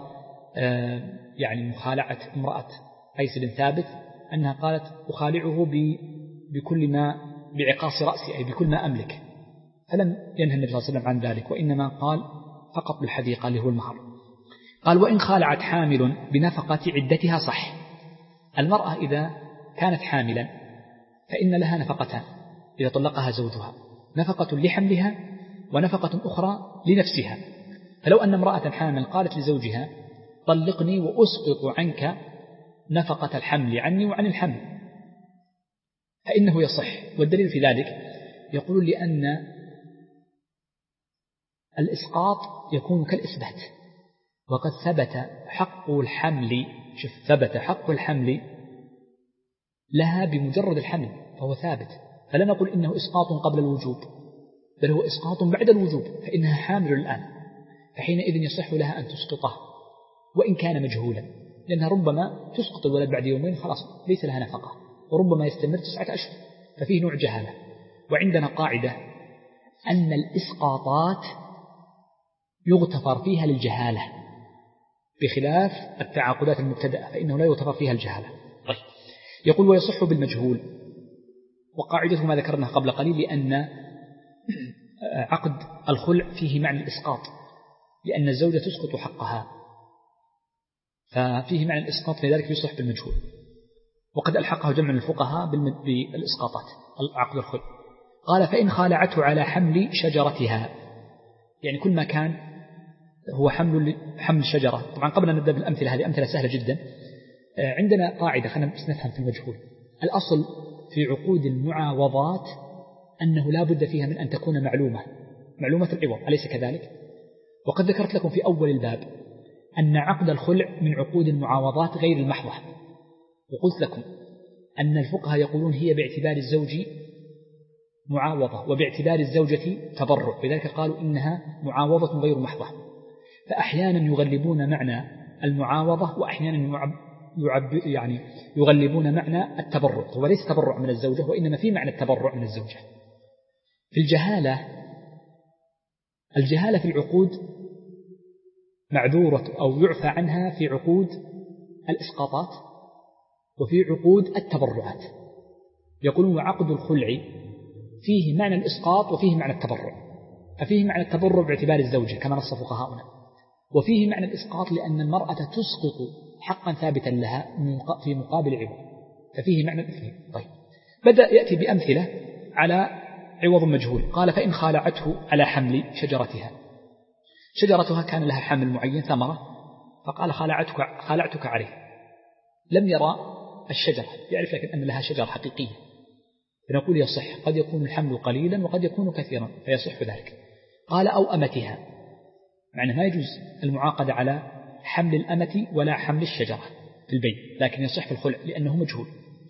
S1: يعني مخالعة امرأة قيس بن ثابت أنها قالت أخالعه بكل ما بعقاص رأسي، أي بكل ما أملك، فلم ينهى النبي صلى الله عليه وسلم عن ذلك، وإنما قال فقط بالحديقة اللي هو المهر. قال وإن خالعت حامل بنفقة عدتها صح. المرأة إذا كانت حاملا فإن لها نفقتان إذا طلقها زوجها، نفقة لحملها ونفقة أخرى لنفسها. فلو أن امرأة حامل قالت لزوجها طلقني وأسقط عنك نفقة الحمل عني وعن الحمل فإنه يصح. والدليل في ذلك يقول لأن الإسقاط يكون كالإثبات، وقد ثبت حق الحمل، شوف ثبت حق الحمل لها بمجرد الحمل فهو ثابت، فلا نقول إنه إسقاط قبل الوجوب، بل هو إسقاط بعد الوجوب، فإنها حامل الآن، فحينئذ يصح لها أن تسقطه وإن كان مجهولا، لأنها ربما تسقط الولد بعد يومين خلاص ليس لها نفقة، وربما يستمر تسعة أشهر، ففيه نوع جهالة. وعندنا قاعدة أن الإسقاطات يغتفر فيها للجهالة بخلاف التعاقدات المبتدأة فإنه لا يغتفر فيها الجهالة. طيب. يقول ويصح بالمجهول، وقاعدته ما ذكرنا قبل قليل لأن عقد الخلع فيه معنى الإسقاط، لأن الزوجة تسقط حقها ففيه معنى الإسقاط، لذلك يصح بالمجهول. وقد ألحقه جمع من الفقهاء بالإسقاطات عقد الخلع. قال فإن خالعته على حمل شجرتها، يعني كل ما كان هو حمل حمل شجرة. طبعا قبل أن نبدأ بالأمثلة هذه أمثلة سهلة جدا. عندنا قاعدة خلينا نفهم في المجهول. الأصل في عقود المعاوضات أنه لا بد فيها من أن تكون معلومة معلومة العوض، أليس كذلك؟ وقد ذكرت لكم في أول الباب أن عقد الخلع من عقود المعاوضات غير المحضة، وقلت لكم أن الفقهاء يقولون هي باعتبار الزوج معاوضة وباعتبار الزوجة تبرع، لذلك قالوا إنها معاوضة غير محضة. فأحيانا يغلبون معنى المعاوضة وأحيانا يعب يعني يغلبون معنى التبرع، وليس تبرع من الزوجة وإنما في معنى التبرع من الزوجة. في الجهالة الجهالة في العقود معذورة أو يعفى عنها في عقود الإسقاطات وفي عقود التبرعات. يقولون وعقد الخلع فيه معنى الإسقاط وفيه معنى التبرع، ففيه معنى التبرع باعتبار الزوجة كما نص فقهاؤنا، وفيه معنى الإسقاط لأن المرأة تسقط حقا ثابتا لها في مقابل عوض، ففيه معنى الاثنين. طيب، بدأ يأتي بأمثلة على عوض مجهول. قال فإن خالعته على حمل شجرتها، شجرتها كان لها حمل معين ثمرة، فقال خالعتك, خالعتك عليه، لم يرى الشجرة، يعرف لكن أن لها شجرة حقيقية، فنقول يصح، قد يكون الحمل قليلا وقد يكون كثيرا فيصح ذلك. قال أو أمتها، معنى ما يجوز المعاقدة على حمل الأمة ولا حمل الشجرة في البيت، لكن يصح في الخلع لأنه مجهول.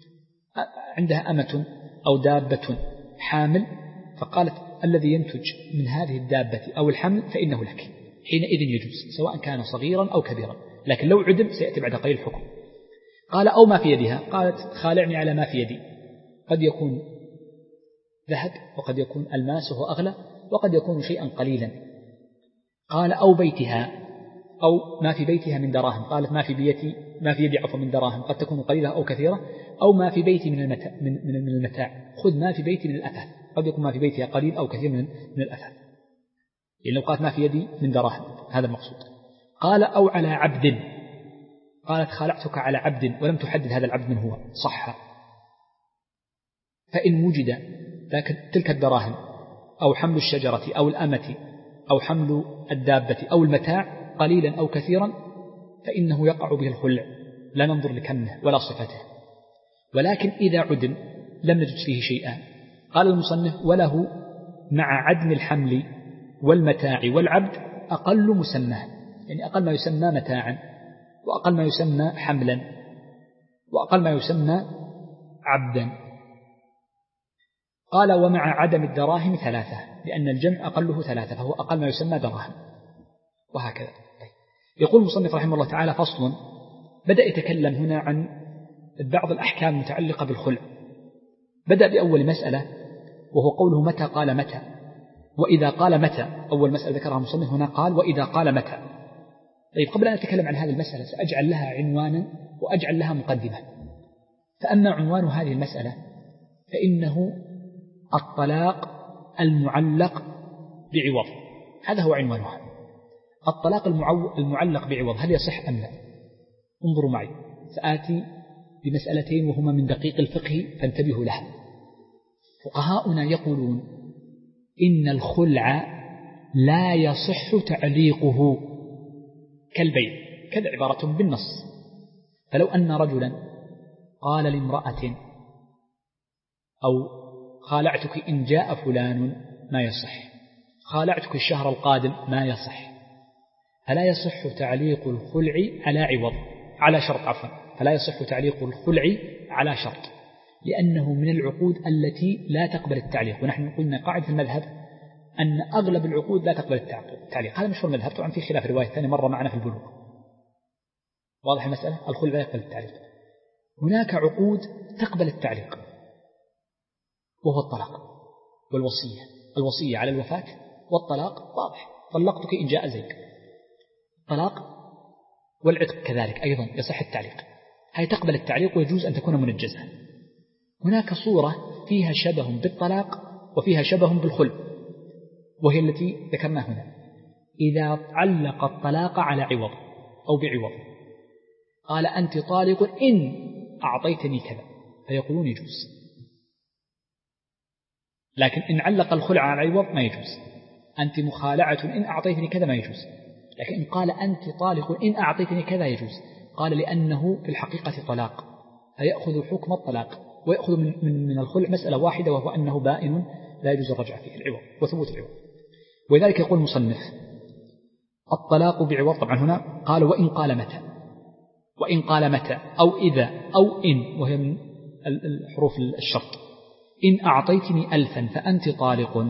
S1: عندها أمة أو دابة حامل، فقالت الذي ينتج من هذه الدابة أو الحمل فإنه لك، حينئذ يجوز سواء كان صغيرا أو كبيرا، لكن لو عدم سيأتي بعد قليل الحكم. قال أو ما في يدها. قالت خالعني على ما في يدي، قد يكون ذهب وقد يكون ألماس وهو أغلى وقد يكون شيئا قليلا. قال أو بيتها، أو ما في بيتها من دراهم. قالت ما في بيتي ما في يدي عفوا من دراهم، قد تكون قليلة أو كثيرة. أو ما في بيتي من المتاع, من, من, من المتاع خذ ما في بيتي من الأثاث، قد يكون ما في بيتها قليل أو كثير من, من الأثاث. يعني لو قالت ما في يدي من دراهم هذا المقصود. قال أو على عبد. قالت خالعتك على عبد ولم تحدد هذا العبد من هو، صح. فإن وجد تلك الدراهم أو حمل الشجرة أو الأمة أو حمل الدابة أو المتاع قليلا أو كثيرا فإنه يقع به الخلع، لا ننظر لكمه ولا صفته. ولكن إذا عدم لم نجد فيه شيئا. قال المصنف وله مع عدم الحمل والمتاع والعبد أقل مسمى، يعني أقل ما يسمى متاعا وأقل ما يسمى حملا وأقل ما يسمى عبدا. قال ومع عدم الدراهم ثلاثة، لأن الجمع أقله ثلاثة فهو أقل ما يسمى دراهم، وهكذا. يقول المصنف رحمه الله تعالى فصل. بدأ يتكلم هنا عن بعض الأحكام المتعلقة بالخلع. بدأ بأول مسألة وهو قوله متى. قال متى وإذا قال متى. أول مسألة ذكرها المصنف هنا قال وإذا قال متى. طيب قبل أن أتكلم عن هذه المسألة سأجعل لها عنوانا وأجعل لها مقدمة. فأما عنوان هذه المسألة فإنه الطلاق المعلق بعوض، هذا هو عنوانها. الطلاق المعلق بعوض هل يصح أم لا؟ انظروا معي، سآتي بمسألتين وهما من دقيق الفقه فانتبهوا لها. فقهاؤنا يقولون إن الخلع لا يصح تعليقه كالبيع، كذا عبارة بالنص. فلو أن رجلا قال لامرأة أو خالعتك إن جاء فلان ما يصح، خالعتك الشهر القادم ما يصح. فلا يصح تعليق الخلع على عوض على شرط عفوا فلا يصح تعليق الخلع على شرط، لأنه من العقود التي لا تقبل التعليق. ونحن قلنا قاعدة في المذهب أن أغلب العقود لا تقبل التعليق، هذا مشهور المذهب. طبعا في خلاف الرواية الثانية مرة معنا في البلوغ، واضح المسألة. الخلع لا يقبل التعليق. هناك عقود تقبل التعليق وهو الطلاق والوصية. الوصية على الوفاة والطلاق واضح، طلقتك إن جاء زيد. الطلاق والعتق كذلك أيضا يصح التعليق، هي تقبل التعليق ويجوز أن تكون منجزة. هناك صورة فيها شبه بالطلاق وفيها شبه بالخلع، وهي التي ذكرناها هنا. إذا علق الطلاق على عوض أو بعوض، قال أنت طالق إن أعطيتني كذا، فيقولون يجوز. لكن إن علق الخلع على عوض ما يجوز. أنت مخالعة إن أعطيتني كذا ما يجوز. لكن إن قال أنت طالق إن أعطيتني كذا يجوز. قال لأنه في الحقيقة طلاق، فيأخذ حكم الطلاق ويأخذ من, من, من الخلع مسألة واحدة، وهو أنه بائن لا يجوز الرجعة فيه العوض وثبوت العوض. ولذلك يقول المصنف الطلاق بعوض. طبعا هنا قال وإن قال متى، وإن قال متى أو إذا أو إن، وهي من الحروف الشرط. إن أعطيتني ألفا فأنت طالق،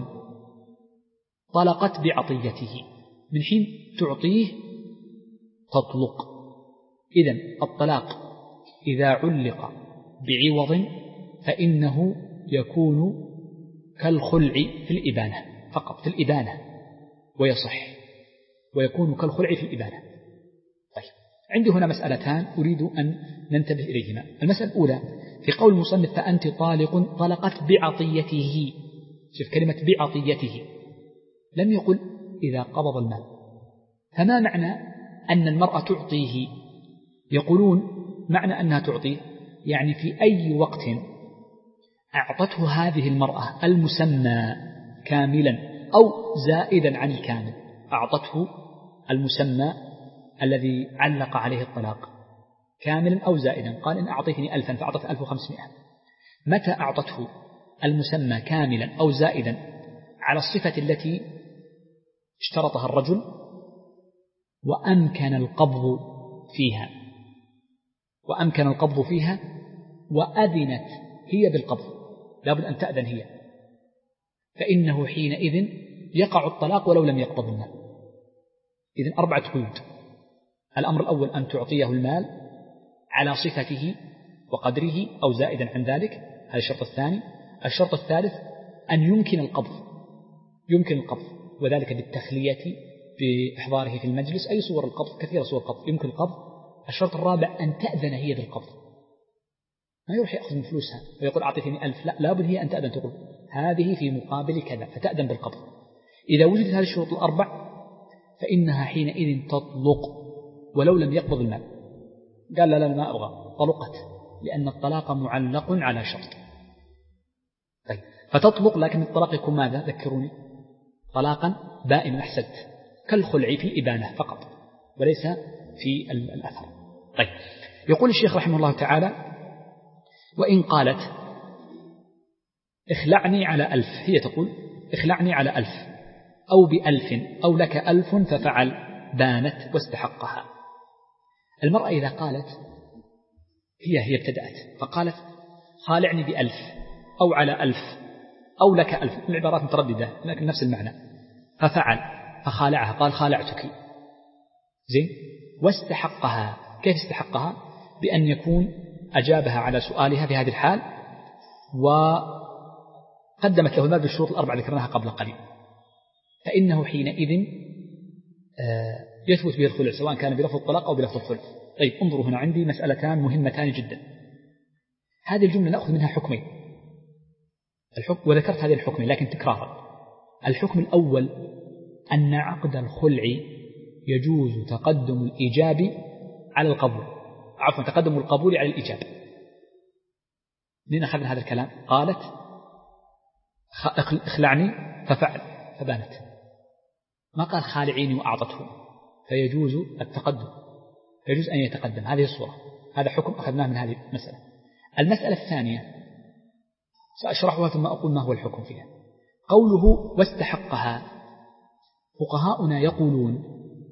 S1: طلقت بعطيته، من حين تعطيه تطلق. إذن الطلاق إذا علق بعوض فإنه يكون كالخلع في الإبانة فقط، في الإبانة ويصح، ويكون كالخلع في الإبانة. طيب عندي هنا مسألتان أريد أن ننتبه إليهما. المسألة الأولى في قول المصنف فأنت طالق، طلقت بعطيته. شوف كلمة بعطيته، لم يقل إذا قبض المال. فما معنى أن المرأة تعطيه؟ يقولون معنى أنها تعطيه يعني في أي وقت أعطته هذه المرأة المسمى كاملا أو زائدا عن الكامل، أعطته المسمى الذي علق عليه الطلاق كاملا أو زائدا. قال إن أعطيتني ألفا فأعطت ألف وخمسمائة. متى أعطته المسمى كاملا أو زائدا على الصفة التي اشترطها الرجل وأمكن القبض فيها وأمكن القبض فيها وأذنت هي بالقبض، لابد أن تأذن هي، فإنه حينئذ يقع الطلاق ولو لم يقبض المال. إذن أربعة قيود. الأمر الأول أن تعطيه المال على صفته وقدره أو زائدا عن ذلك، هذا الشرط الثاني. الشرط الثالث أن يمكن القبض، يمكن القبض وذلك بالتخلية بإحضاره في المجلس، أي صور القبض، كثير صور القبض يمكن القبض. الشرط الرابع أن تأذن هي بالقبض، ما يروح يأخذ من فلوسها ويقول أعطيتني ألف، لا، لابد هي أن تأذن، تقول هذه في مقابل كذا، فتأذن بالقبض. إذا وجدت هذه الشروط الأربع فإنها حينئذ تطلق ولو لم يقبض المال. قال لا لا ما أبغى، طلقت، لأن الطلاق معلق على شرط. طيب، فتطلق، لكن الطلاق يكون ماذا؟ ذكروني. طلاقا بائنا، أحسنت، كالخلع في الإبانة فقط وليس في الأثر. طيب، يقول الشيخ رحمه الله تعالى: وإن قالت اخلعني على ألف، هي تقول اخلعني على ألف أو بألف أو لك ألف ففعل، بانت واستحقها. المرأة إذا قالت، هي هي ابتدأت فقالت خالعني بألف أو على ألف أو لك ألف، العبارات مترددة لكن نفس المعنى، ففعل فخالعها، قال خالعتك، زين، واستحقها. كيف استحقها؟ بأن يكون أجابها على سؤالها في هذه الحال وقدمت له المال بالشروط الأربعة ذكرناها قبل قليل، فإنه حينئذ يثبت به الخلع سواء كان بلفظ الطلاق أو بلفظ الخلع. طيب، انظروا هنا عندي مسألتان مهمتان جدا. هذه الجملة نأخذ منها حكمين، الحكم، وذكرت هذه الحكمين لكن تكرارا. الحكم الأول أن عقد الخلع يجوز تقدم الإيجاب على القبول، عفوا تقدم القبول على الإيجاب. لين أخذنا هذا الكلام؟ قالت اخلعني ففعل فبانت، ما قال خالعيني وأعطته، فيجوز التقدم، يجوز أن يتقدم. هذه الصورة، هذا حكم أخذناه من هذه المسألة. المسألة الثانية سأشرحها ثم أقول ما هو الحكم فيها. قوله واستحقها، فقهاؤنا يقولون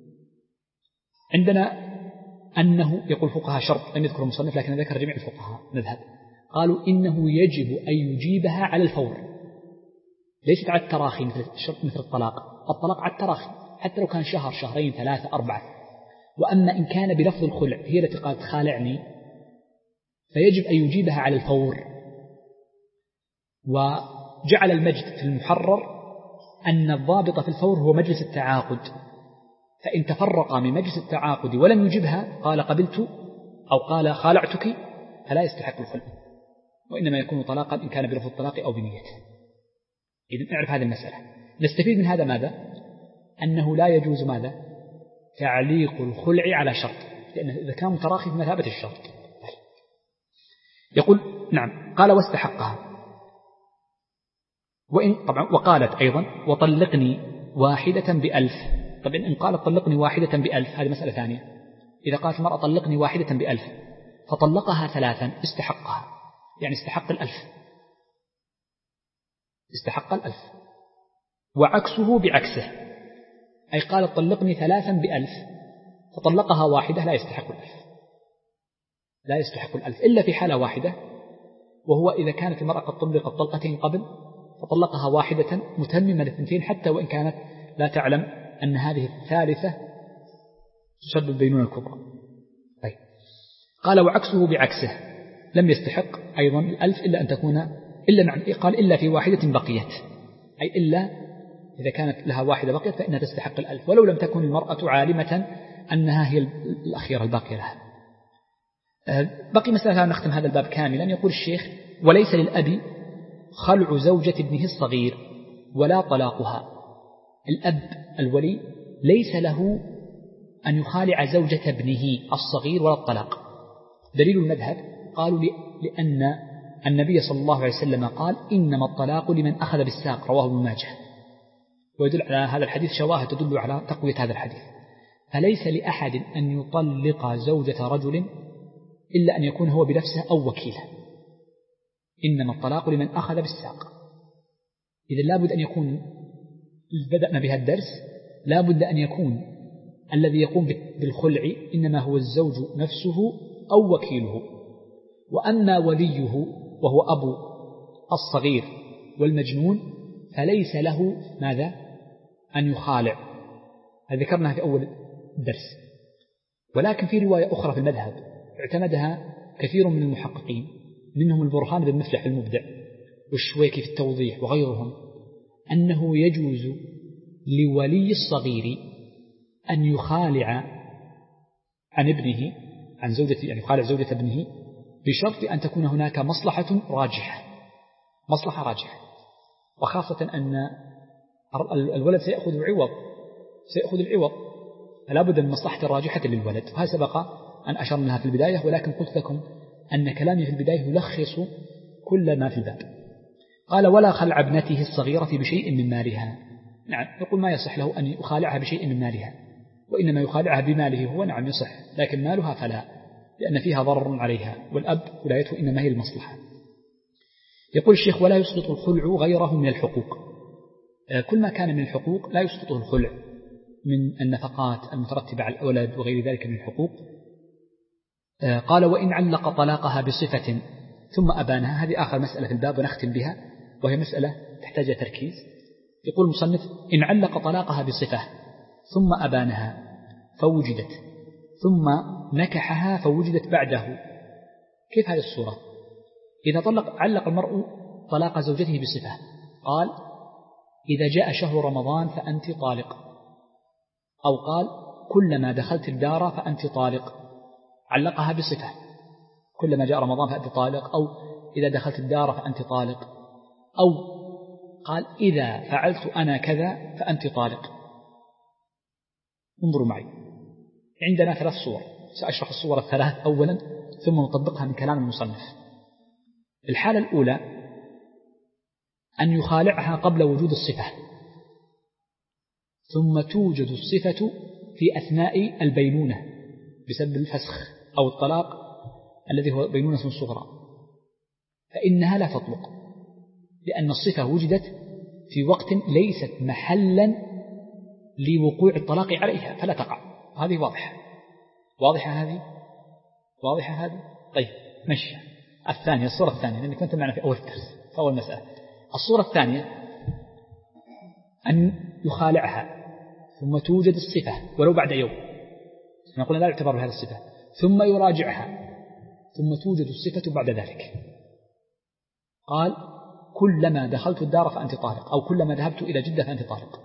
S1: عندنا أنه، يقول فقهاء شرط لم يذكر المصنف لكن ذكر جميع الفقهاء مذهب، قالوا إنه يجب أن يجيبها على الفور، ليست على التراخي مثل الشرط مثل الطلاق. الطلاق على التراخي حتى لو كان شهر شهرين ثلاثة أربعة. وأما إن كان بلفظ الخلع، هي التي قالت خالعني، فيجب أن يجيبها على الفور. وجعل المجد في المحرر أن الضابط في الفور هو مجلس التعاقد، فإن تفرقا من مجلس التعاقد ولم يجبها قال قبلت أو قال خالعتك فلا يستحق الخلع، وإنما يكون طلاقا إن كان بلفظ الطلاق أو بنيته. إذن نعرف هذه المسألة. نستفيد من هذا ماذا؟ أنه لا يجوز ماذا؟ تعليق الخلع على شرط، لأنه إذا كان متراخي بمثابة الشرط. يقول نعم، قال واستحقها. وإن طبعا وقالت أيضا وطلقني واحدة بألف. طبعا إن قالت طلقني واحدة بألف هذه مسألة ثانية. إذا قالت المرأة طلقني واحدة بألف فطلقها ثلاثا استحقها، يعني استحق الألف، استحق الألف. وعكسه بعكسه، أي قالت طلقني ثلاثا بألف فطلقها واحدة لا يستحق الألف، لا يستحق الألف إلا في حالة واحدة، وهو إذا كانت المرأة قد طلقت طلقتين قبل فطلقها واحدة متممة الاثنتين حتى وإن كانت لا تعلم أن هذه الثالثة تسبب البينونة الكبرى. طيب، قال وعكسه بعكسه لم يستحق أيضا الألف إلا أن تكون إلا نعم قال إلا في واحدة بقيت، أي إلا إذا كانت لها واحدة بقيت فإنها تستحق الألف ولو لم تكن المرأة عالمة أنها هي الأخيرة الباقية لها. بقي مسألة نختم هذا الباب كاملا. يقول الشيخ وليس للأب خلع زوجة ابنه الصغير ولا طلاقها. الأب الولي ليس له أن يخالع زوجة ابنه الصغير ولا الطلاق. دليل المذهب قالوا لأن النبي صلى الله عليه وسلم قال إنما الطلاق لمن أخذ بالساق، رواه ابن ماجه، ويدل على هذا الحديث شواهد تدل على تقوية هذا الحديث. فليس لأحد أن يطلق زوجة رجل إلا أن يكون هو بنفسه أو وكيله، إنما الطلاق لمن أخذ بالساق. إذا لابد أن يكون، بدأنا بها الدرس، لابد أن يكون الذي يقوم بالخلع إنما هو الزوج نفسه أو وكيله. وأما وليه وهو أبو الصغير والمجنون فليس له ماذا؟ أن يخالع. هذا ذكرناها في أول الدرس. ولكن في رواية أخرى في المذهب اعتمدها كثير من المحققين، منهم البرهان بن مفلح المبدع والشويكي في التوضيح وغيرهم، أنه يجوز لولي الصغير أن يخالع عن ابنه، عن زوجة يعني يخالع زوجة ابنه، بشرط أن تكون هناك مصلحة راجحة، مصلحة راجحة، وخاصة أن الولد سيأخذ عوض سيأخذ العوض فلا بد من مصلحة راجحة للولد. وهذا سبق أن أشرنا لها في البداية، ولكن قلت لكم أن كلامي في البداية يلخص كل ما في الباب. قال: ولا خلع ابنته الصغيرة بشيء من مالها. نعم، يقول ما يصح له أن يخالعها بشيء من مالها، وإنما يخالعها بماله هو. نعم يصح، لكن مالها فلا، لأن فيها ضرر عليها، والأب ولايته إنما هي المصلحة. يقول الشيخ: ولا يسقط الخلع غيره من الحقوق. كل ما كان من الحقوق لا يسقطه الخلع، من النفقات المترتبة على الأولاد وغير ذلك من الحقوق. قال: وإن علق طلاقها بصفة ثم أبانها. هذه آخر مسألة في الباب ونختم بها، وهي مسألة تحتاج تركيز. يقول المصنف: إن علق طلاقها بصفة ثم أبانها فوجدت، ثم نكحها فوجدت بعده. كيف هذه الصورة؟ إذا طلق علق المرء طلاق زوجته بصفة، قال: إذا جاء شهر رمضان فأنت طالق، أو قال: كلما دخلت الدار فأنت طالق. علقها بصفة: كلما جاء رمضان فأنت طالق، أو إذا دخلت الدار فأنت طالق، أو قال: إذا فعلت أنا كذا فأنت طالق. انظروا معي، عندنا ثلاث صور، سأشرح الصور الثلاث أولا ثم نطبقها من كلام المصنف. الحالة الأولى أن يخالعها قبل وجود الصفة، ثم توجد الصفة في أثناء البينونة بسبب الفسخ أو الطلاق الذي هو بينونة صغرى، فإنها لا تطلق، لأن الصفة وجدت في وقت ليست محلا لوقوع الطلاق عليها، فلا تقع. هذه واضحة واضحة هذه واضحة هذه طيب مشي. الثانية، الصورة الثانية، لأنك كنت معنا في أول درس في أول مسألة. الصورة الثانية أن يخالعها ثم توجد الصفة ولو بعد يوم، نقول لا يعتبر بهذه الصفة، ثم يراجعها ثم توجد الصفة بعد ذلك. قال: كلما دخلت الدار فأنت طالق، أو كلما ذهبت إلى جدة فأنت طالق.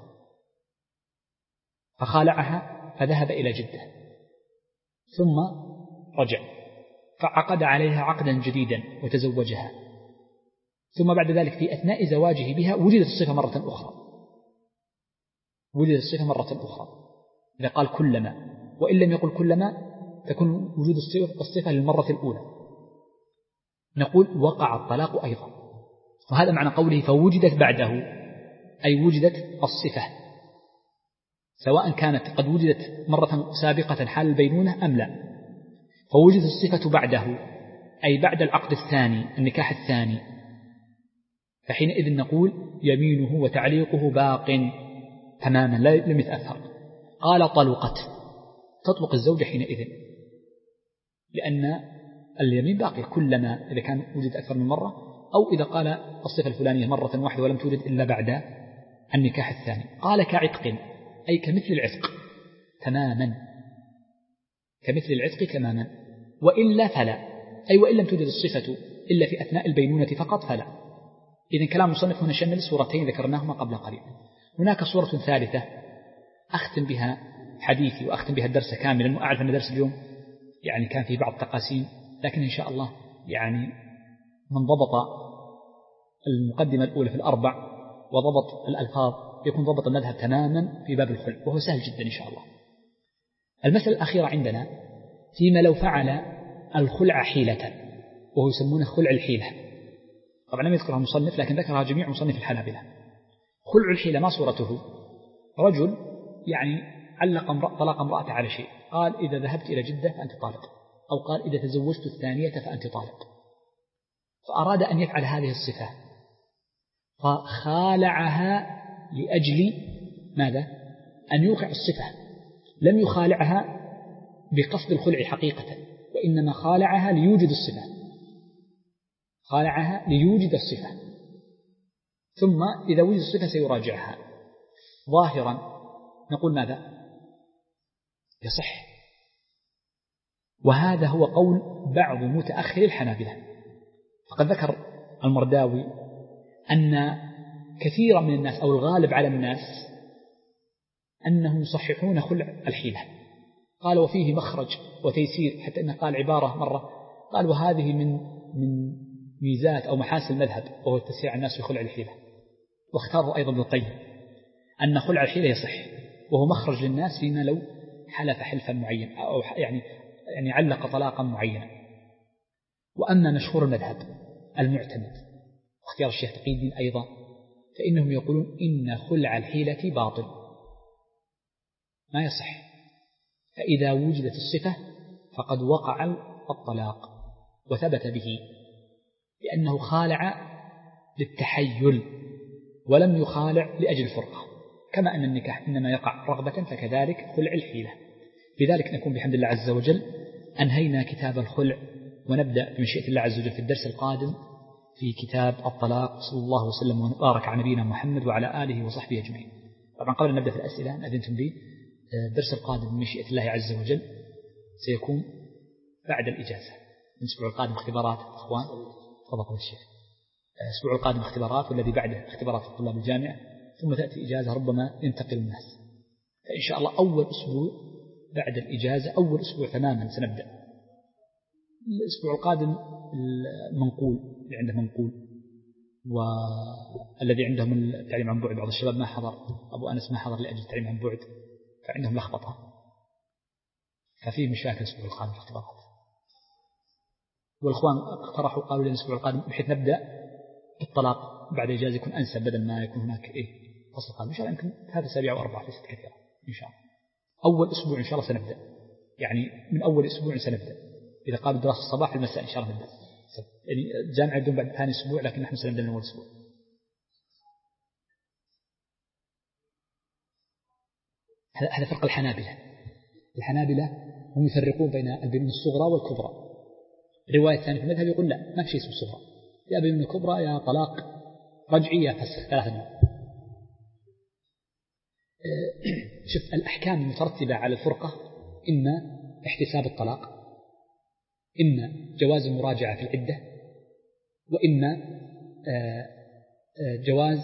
S1: فخالعها فذهب إلى جدة ثم رجع، فعقد عليها عقدا جديدا وتزوجها، ثم بعد ذلك في أثناء زواجه بها وجدت الصفة مرة أخرى وجدت الصفة مرة أخرى إذا قال كلما، وإن لم يقل كلما تكون وجود الصفة للمرة الأولى. نقول: وقع الطلاق أيضا. وهذا معنى قوله فوجدت بعده، أي وجدت الصفة، سواء كانت قد وجدت مرة سابقة حال البينونة أم لا. فوجدت الصفة بعده، أي بعد العقد الثاني، النكاح الثاني، فحينئذ نقول يمينه وتعليقه باق تماما لم يتأثر. قال: طلقت، تطلق الزوجة حينئذ، لأن اليمين باقي كلما إذا كان وجد أكثر من مرة، أو إذا قال الصفة الفلانية مرة واحدة ولم توجد إلا بعد النكاح الثاني. قال: كعتق، أي كمثل العتق تماما، كمثل العتق تماما. وإلا فلا، أي وإن لم توجد الصفة إلا في أثناء البينونة فقط فلا. إذن كلام المصنف هنا شمل صورتين ذكرناهما قبل قليل. هناك صورة ثالثة أختم بها حديثي وأختم بها الدرس كاملا، وأعرف أن درس اليوم يعني كان فيه بعض التقاسيم، لكن إن شاء الله يعني من ضبط المقدمة الأولى في الأربع وضبط الألفاظ يكون ضبط المذهب تماما في باب الخلع، وهو سهل جدا إن شاء الله. المسألة الأخيرة عندنا فيما لو فعل الخلع حيلة، وهو يسمونه خلع الحيلة. طبعا لم يذكرها المصنف لكن ذكرها جميع مصنف الحنابلة. خلع الحيلة ما صورته؟ رجل يعني علق امرأة طلاق امرأته على شيء، قال: إذا ذهبت إلى جدة فأنت طالق، أو قال: إذا تزوجت الثانية فأنت طالق. فأراد أن يفعل هذه الصفة فخالعها لأجل ماذا؟ أن يوقع الصفة. لم يخالعها بقصد الخلع حقيقة، وإنما خالعها ليوجد الصفة، خالعها ليوجد الصفة، ثم إذا وجد الصفة سيراجعها. ظاهرا نقول ماذا؟ يصح، وهذا هو قول بعض متأخر الحنابلة. فقد ذكر المرداوي أن كثيرا من الناس أو الغالب على الناس أنهم يصححون خلع الحيلة. قال وفيه مخرج وتيسير، حتى أنه قال عبارة مرة قال وهذه من من ميزات أو محاسن المذهب وهو التسيع الناس في خلع الحيلة. واختاره أيضا ابن القيم أن خلع الحيلة يصح، وهو مخرج للناس فيما لو حلف حلفا معين أو يعني يعني علق طلاقا معينا. وأما مشهور المذهب المعتمد واختيار الشيخ تقي الدين أيضا فإنهم يقولون إن خلع الحيلة باطل ما يصح، فإذا وجدت الصفة فقد وقع الطلاق وثبت به، لأنه خالع للتحيل ولم يخالع لأجل الفرقة، كما أن النكاح إنما يقع رغبة فكذلك خلع الحيلة. بذلك نكون بحمد الله عز وجل أنهينا كتاب الخلع، ونبدأ بمشيئة الله عز وجل في الدرس القادم في كتاب الطلاق. صلى الله وسلم وبارك على نبينا محمد وعلى آله وصحبه أجمعين. طبعا قبل أن نبدأ في الأسئلة إن أذنتم لي، الدرس القادم بمشيئة الله عز وجل سيكون بعد الإجازة. الأسبوع القادم اختبارات أخوان، تفضل الشيخ. الأسبوع القادم اختبارات، والذي بعده اختبارات طلاب الجامعة، ثم تأتي إجازة ربما ينتقل الناس. فإن شاء الله أول أسبوع بعد الإجازة، أول أسبوع تماما سنبدأ. الأسبوع القادم المنقول اللي عنده منقول، والذي عندهم التعليم عن بعد، بعض الشباب ما حضر، أبو أنس ما حضر لأجل التعليم عن بعد، فعندهم لخبطة، ففيه مشاكل الأسبوع القادم في الاختبارات. والإخوان اقترحوا قالوا لي الأسبوع القادم بحيث نبدأ الطلاق بعد إجازة يكون أنسب، بدل ما يكون هناك إيه فصل قادم. إن شاء الله يمكن ثلاث أسابيع وأربعة ليست كثيرة. إن شاء الله أول أسبوع إن شاء الله سنبدأ، يعني من أول أسبوع سنبدأ. إذا قالوا دراسة الصباح في المساء إن شاء الله نبدأ. يعني الجامعة يبدون بعد ثاني أسبوع، لكن نحن سنبدأ من أول أسبوع. هذا فرق الحنابلة. الحنابلة هم يفرقون بين البنون الصغرى والكبرى. رواية ثانية في المذهب يقول لا، ما في شيء اسمه صغرى، يا بنون كبرى يا طلاق رجعي يا فسخ، ثلاثة نوع. شوف الأحكام المترتبة على الفرقة إما احتساب الطلاق، إما جواز المراجعة في العدة، وإما جواز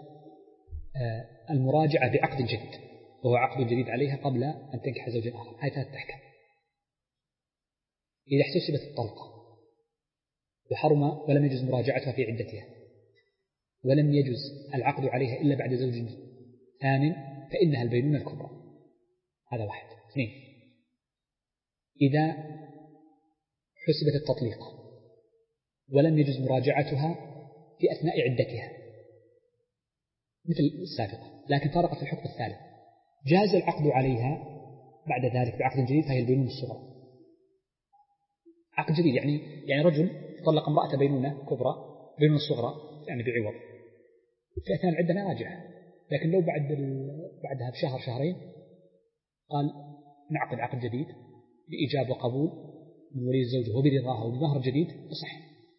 S1: المراجعة بعقد جديد، وهو عقد جديد عليها قبل أن تنكح زوجا آخر. هاي ثلاثة أحكام. إذا احتسبت الطلقة وحرم ولم يجوز مراجعتها في عدتها، ولم يجوز العقد عليها إلا بعد زوج ثان، فإنها البينونة الكبرى. هذا واحد. اثنين، إذا حسبت التطليق ولم يجوز مراجعتها في أثناء عدتها مثل السابقة، لكن فرقت في الحكم الثالث، جاز العقد عليها بعد ذلك بعقد جديد، فهي البينونة الصغرى. عقد جديد يعني يعني رجل طلق امرأة بينونة كبرى، بينونة صغرى يعني بعوض، في أثناء العدة ما راجعها، لكن لو بعد بعدها بشهر شهرين قال نعقد عقد جديد بإيجاب وقبول من ولي الزوجة وبرضاها وبمهر جديد، فصح.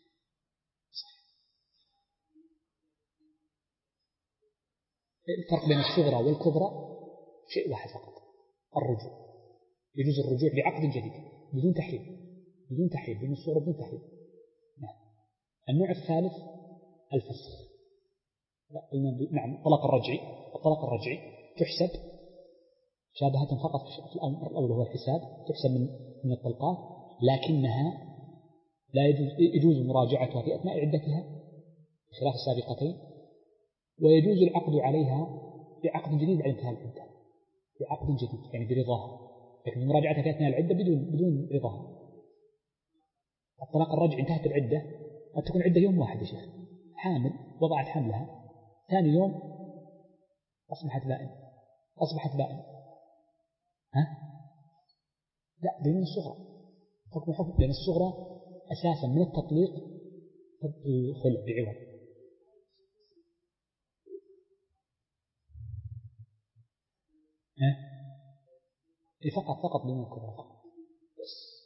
S1: الفرق بين الصغرى والكبرى شيء واحد فقط، الرجوع. يجوز الرجوع بعقد جديد بدون تحريم، بدون تحريم، بين الصغرى بدون تحريم. نعم. النوع الثالث الفسخ. نعم الطلاق الرجعي. الطلاق الرجعي تحسب شابهة فقط في الأمر الأول هو الحساب، تحسب من من الطلقات، لكنها لا يجوز يجوز مراجعتها في أثناء عدتها خلاف السابقتين، ويجوز العقد عليها بعقد جديد بعد انتهاء العدة، بعقد جديد يعني برضاها، لكن مراجعتها في أثناء العدة بدون بدون رضاها. الطلاق الرجعي انتهت العدة، قد تكون عدة يوم واحد يا شيخ، حامل وضعت حملها، ثاني يوم أصبحت بائن، أصبحت بائن. ها؟ لا، بين الصغرى حكم حكم بين الصغرى أساسا من التطليق الخلع بعوض. ها؟ إيه فقط فقط بين الكبرى فقط بس.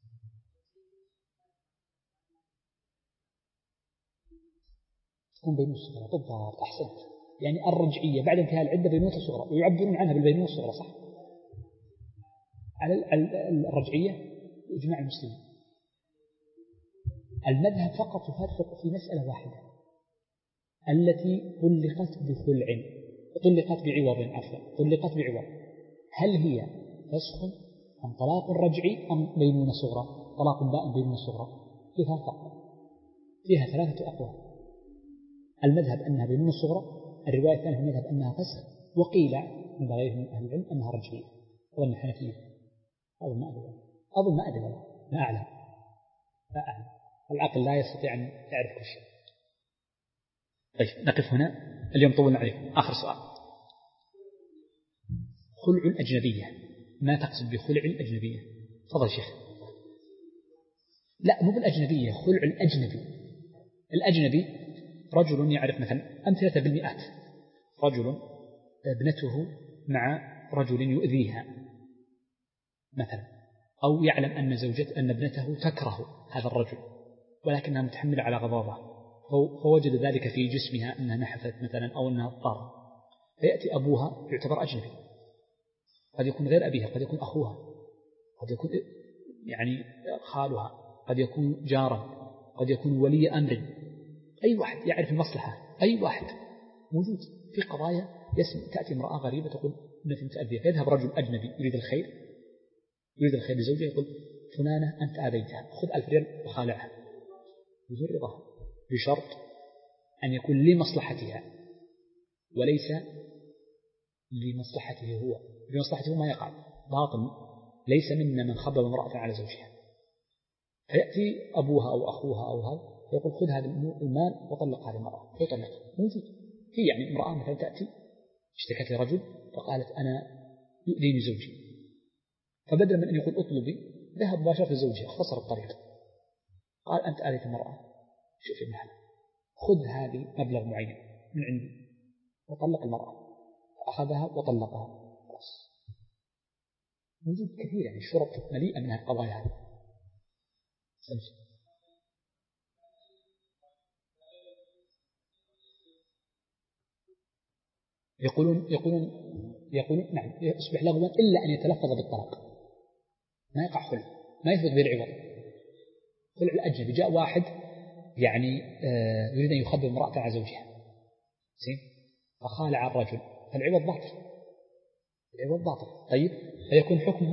S1: تكون بين الصغرى بالضبط، أحسنت. يعني الرجعية بعد انتهاء العدة بينونة الصغرى، ويعبرون عنها بالبينونة الصغرى، صح؟ على الرجعية بإجماع المسلمين. المذهب فقط يفرق في مسألة واحدة التي طلقت بخلع، طلقت بعوض، عفوا طلقت بعوض، هل هي فسخ أم طلاق رجعي أم بينونة صغرى؟ طلاق باء بينونة صغرى، فيها فرق، فيها ثلاثة أقوال. المذهب أنها بينونة صغرى، الرواية الثانية في المذهب أنها فسخ، وقيل من غيرهم من أهل العلم أنها رجعية. أظن الحنفية، أظن ما أدري، أظن ما أدري والله، لا أعلم، لا أعلم، العقل لا يستطيع أن يعرف كل شيء. طيب نقف هنا، اليوم طولنا عليكم. آخر سؤال، خلع الأجنبية، ما تقصد بخلع الأجنبية؟ تفضل شيخ. لا مو بالأجنبية، خلع الأجنبي. الأجنبي رجل يعرف مثلا أمثلة بالمئات، رجل ابنته مع رجل يؤذيها مثلا، أو يعلم أن زوجته أن ابنته تكره هذا الرجل ولكنها متحملة على غضاضه، فوجد ذلك في جسمها أنها نحفت مثلا أو أنها اضطر، فيأتي أبوها يعتبر أجنبي، قد يكون غير أبيها، قد يكون أخوها، قد يكون يعني خالها، قد يكون جارا، قد يكون ولي أمر، أي واحد يعرف المصلحة، أي واحد موجود في قضايا. يسمع تأتي امرأة غريبة تقول ابنتي متأذية، فيذهب رجل أجنبي يريد الخير، يريد الخير لزوجها، يقول فلانة أنت آذيتها، خذ ألف ريال وخالعها بدون رضاها، بشرط أن يكون لمصلحتها وليس لمصلحته هو. لمصلحته ما يقع باطل، ليس منا من خبب امرأة على زوجها. فيأتي أبوها أو أخوها أو هذا يقول خذ هذا المال وطلق هذه المرأة، فيطلق. موجود في يعني امرأة مثلا تأتي اشتكت لرجل فقالت أنا يؤذيني زوجي، فبدل من أن يقول أطلبي ذهب مباشرة لزوجها، اختصر الطريق، قال أنت آذيت المرأة، شوفي المحل، خذ هذه مبلغ معين من عندي وطلق المرأة، فأخذها وطلقها. خلاص موجود كثير، يعني الشرط مليئة من القضايا هذه. يقولون يقولون يقولون نعم يصبح لغوا إلا أن يتلفظ بالطلاق، ما يقع خلع، ما يثبت بالعوض. خلع الأجنبي، جاء واحد يعني آه يريد أن يخبر امرأة على زوجها زين فخالع الرجل، فالعوض باطل، العوض باطل. طيب فيكون حكمه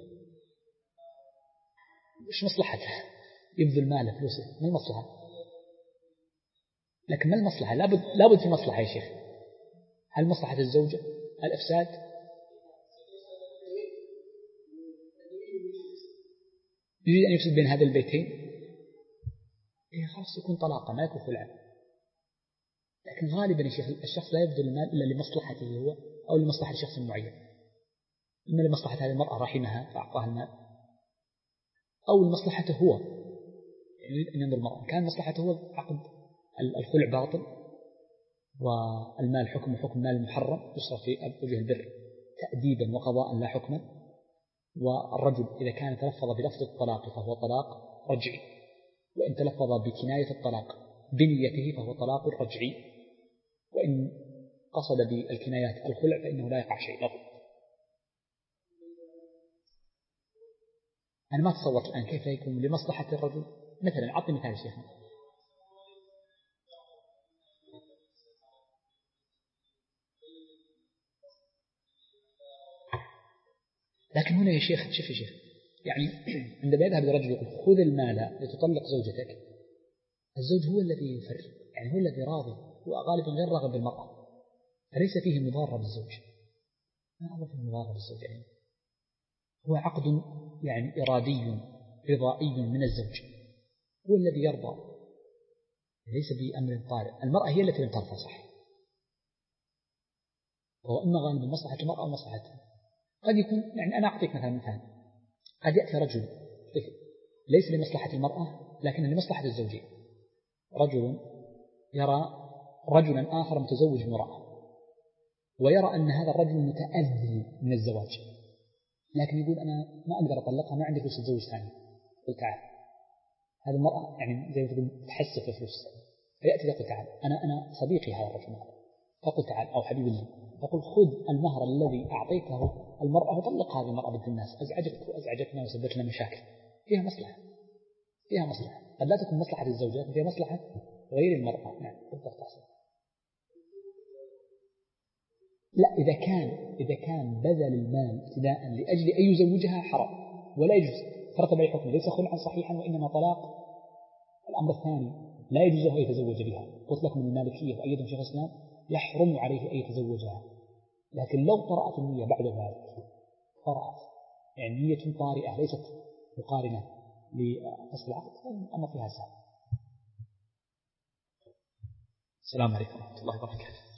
S1: إيش مصلحته؟ يبذل ماله فلوسه، ما المصلحة؟ لكن ما المصلحة؟ لابد لابد في مصلحة يا شيخ. هل مصلحة الزوجة الإفساد؟ يريد أن يفسد بين هذا البيتين، إيه خلاص يكون طلاقة، ما يكون خلعا. لكن غالبا يا شيخ الشخص لا يبذل المال إلا لمصلحته هو أو لمصلحة شخص معين، إما لمصلحة هذه المرأة رحمها فأعطاها المال، أو لمصلحته هو، يريد أن ينظر المرأة، كان مصلحته هو عقد الخلع باطل والمال حكم حكم مال محرم يصرف في وجه البر تأديبا وقضاء لا حكما. والرجل إذا كان تلفظ بلفظ الطلاق فهو طلاق رجعي، وإن تلفظ بكناية الطلاق بنيته فهو طلاق رجعي، وإن قصد بالكنايات الخلع فإنه لا يقع شيء لغو. أنا ما تصورت الآن كيف يكون لمصلحة الرجل. مثلا أعطي مثال شيخنا، لكن هنا يا شيخ شوف يا شيخ يعني عندما يذهب الرجل يقول خذ المال لتطلق زوجتك، الزوج هو الذي يفرق، يعني هو الذي راضي، هو غالبا غير راغب بالمرأة، فليس فيه مضارة بالزوج، ما هو فيه مضارة بالزوج، يعني هو عقد يعني إرادي رضائي من الزوج، هو الذي يرضى، ليس بأمر طارئ. المرأة هي التي لم ترضى صح، وهو إما غالبا مصلحة المرأة أو مصلحتها. قد يكون يعني أنا أعطيك مثلا مثال، قد يأتي رجل ليس لمصلحة المرأة لكن لمصلحة الزوجين، رجل يرى رجلا آخر متزوج امرأة ويرى أن هذا الرجل متأذي من الزواج، لكن يقول أنا ما أقدر أطلقها، ما عندي فلوس أتزوج ثاني. قل تعال، هذه المرأة يعني زي ما تقول تحسف الفلوس، فيأتي يقول تعال أنا أنا صديقي هذا الرجل، فقل تعال أو حبيبي لي، فقل خذ المهر الذي أعطيته المرأة وطلق هذه المرأة بنت الناس، أزعجتك وأزعجتنا وسببت لنا مشاكل،
S2: فيها مصلحة فيها مصلحة قد لا تكون مصلحة الزوجة، فيها مصلحة غير المرأة. نعم بالضبط أحسن. لا، إذا كان إذا كان بذل المال ابتداء لأجل أن يزوجها حرام ولا يجوز. ترتب عليه حكم ليس خلعا صحيحا وإنما طلاق. الأمر الثاني لا يجوز له أن يتزوج بها. قلت لكم المالكية وأيضا شيخ الإسلام يحرم عليه أن يتزوجها، لكن لو طرأت النية بعد ذلك طرأت يعني نية طارئة ليست مقارنة لفصل العقد فالأمر فيها سهل.
S1: السلام عليكم ورحمة الله وبركاته.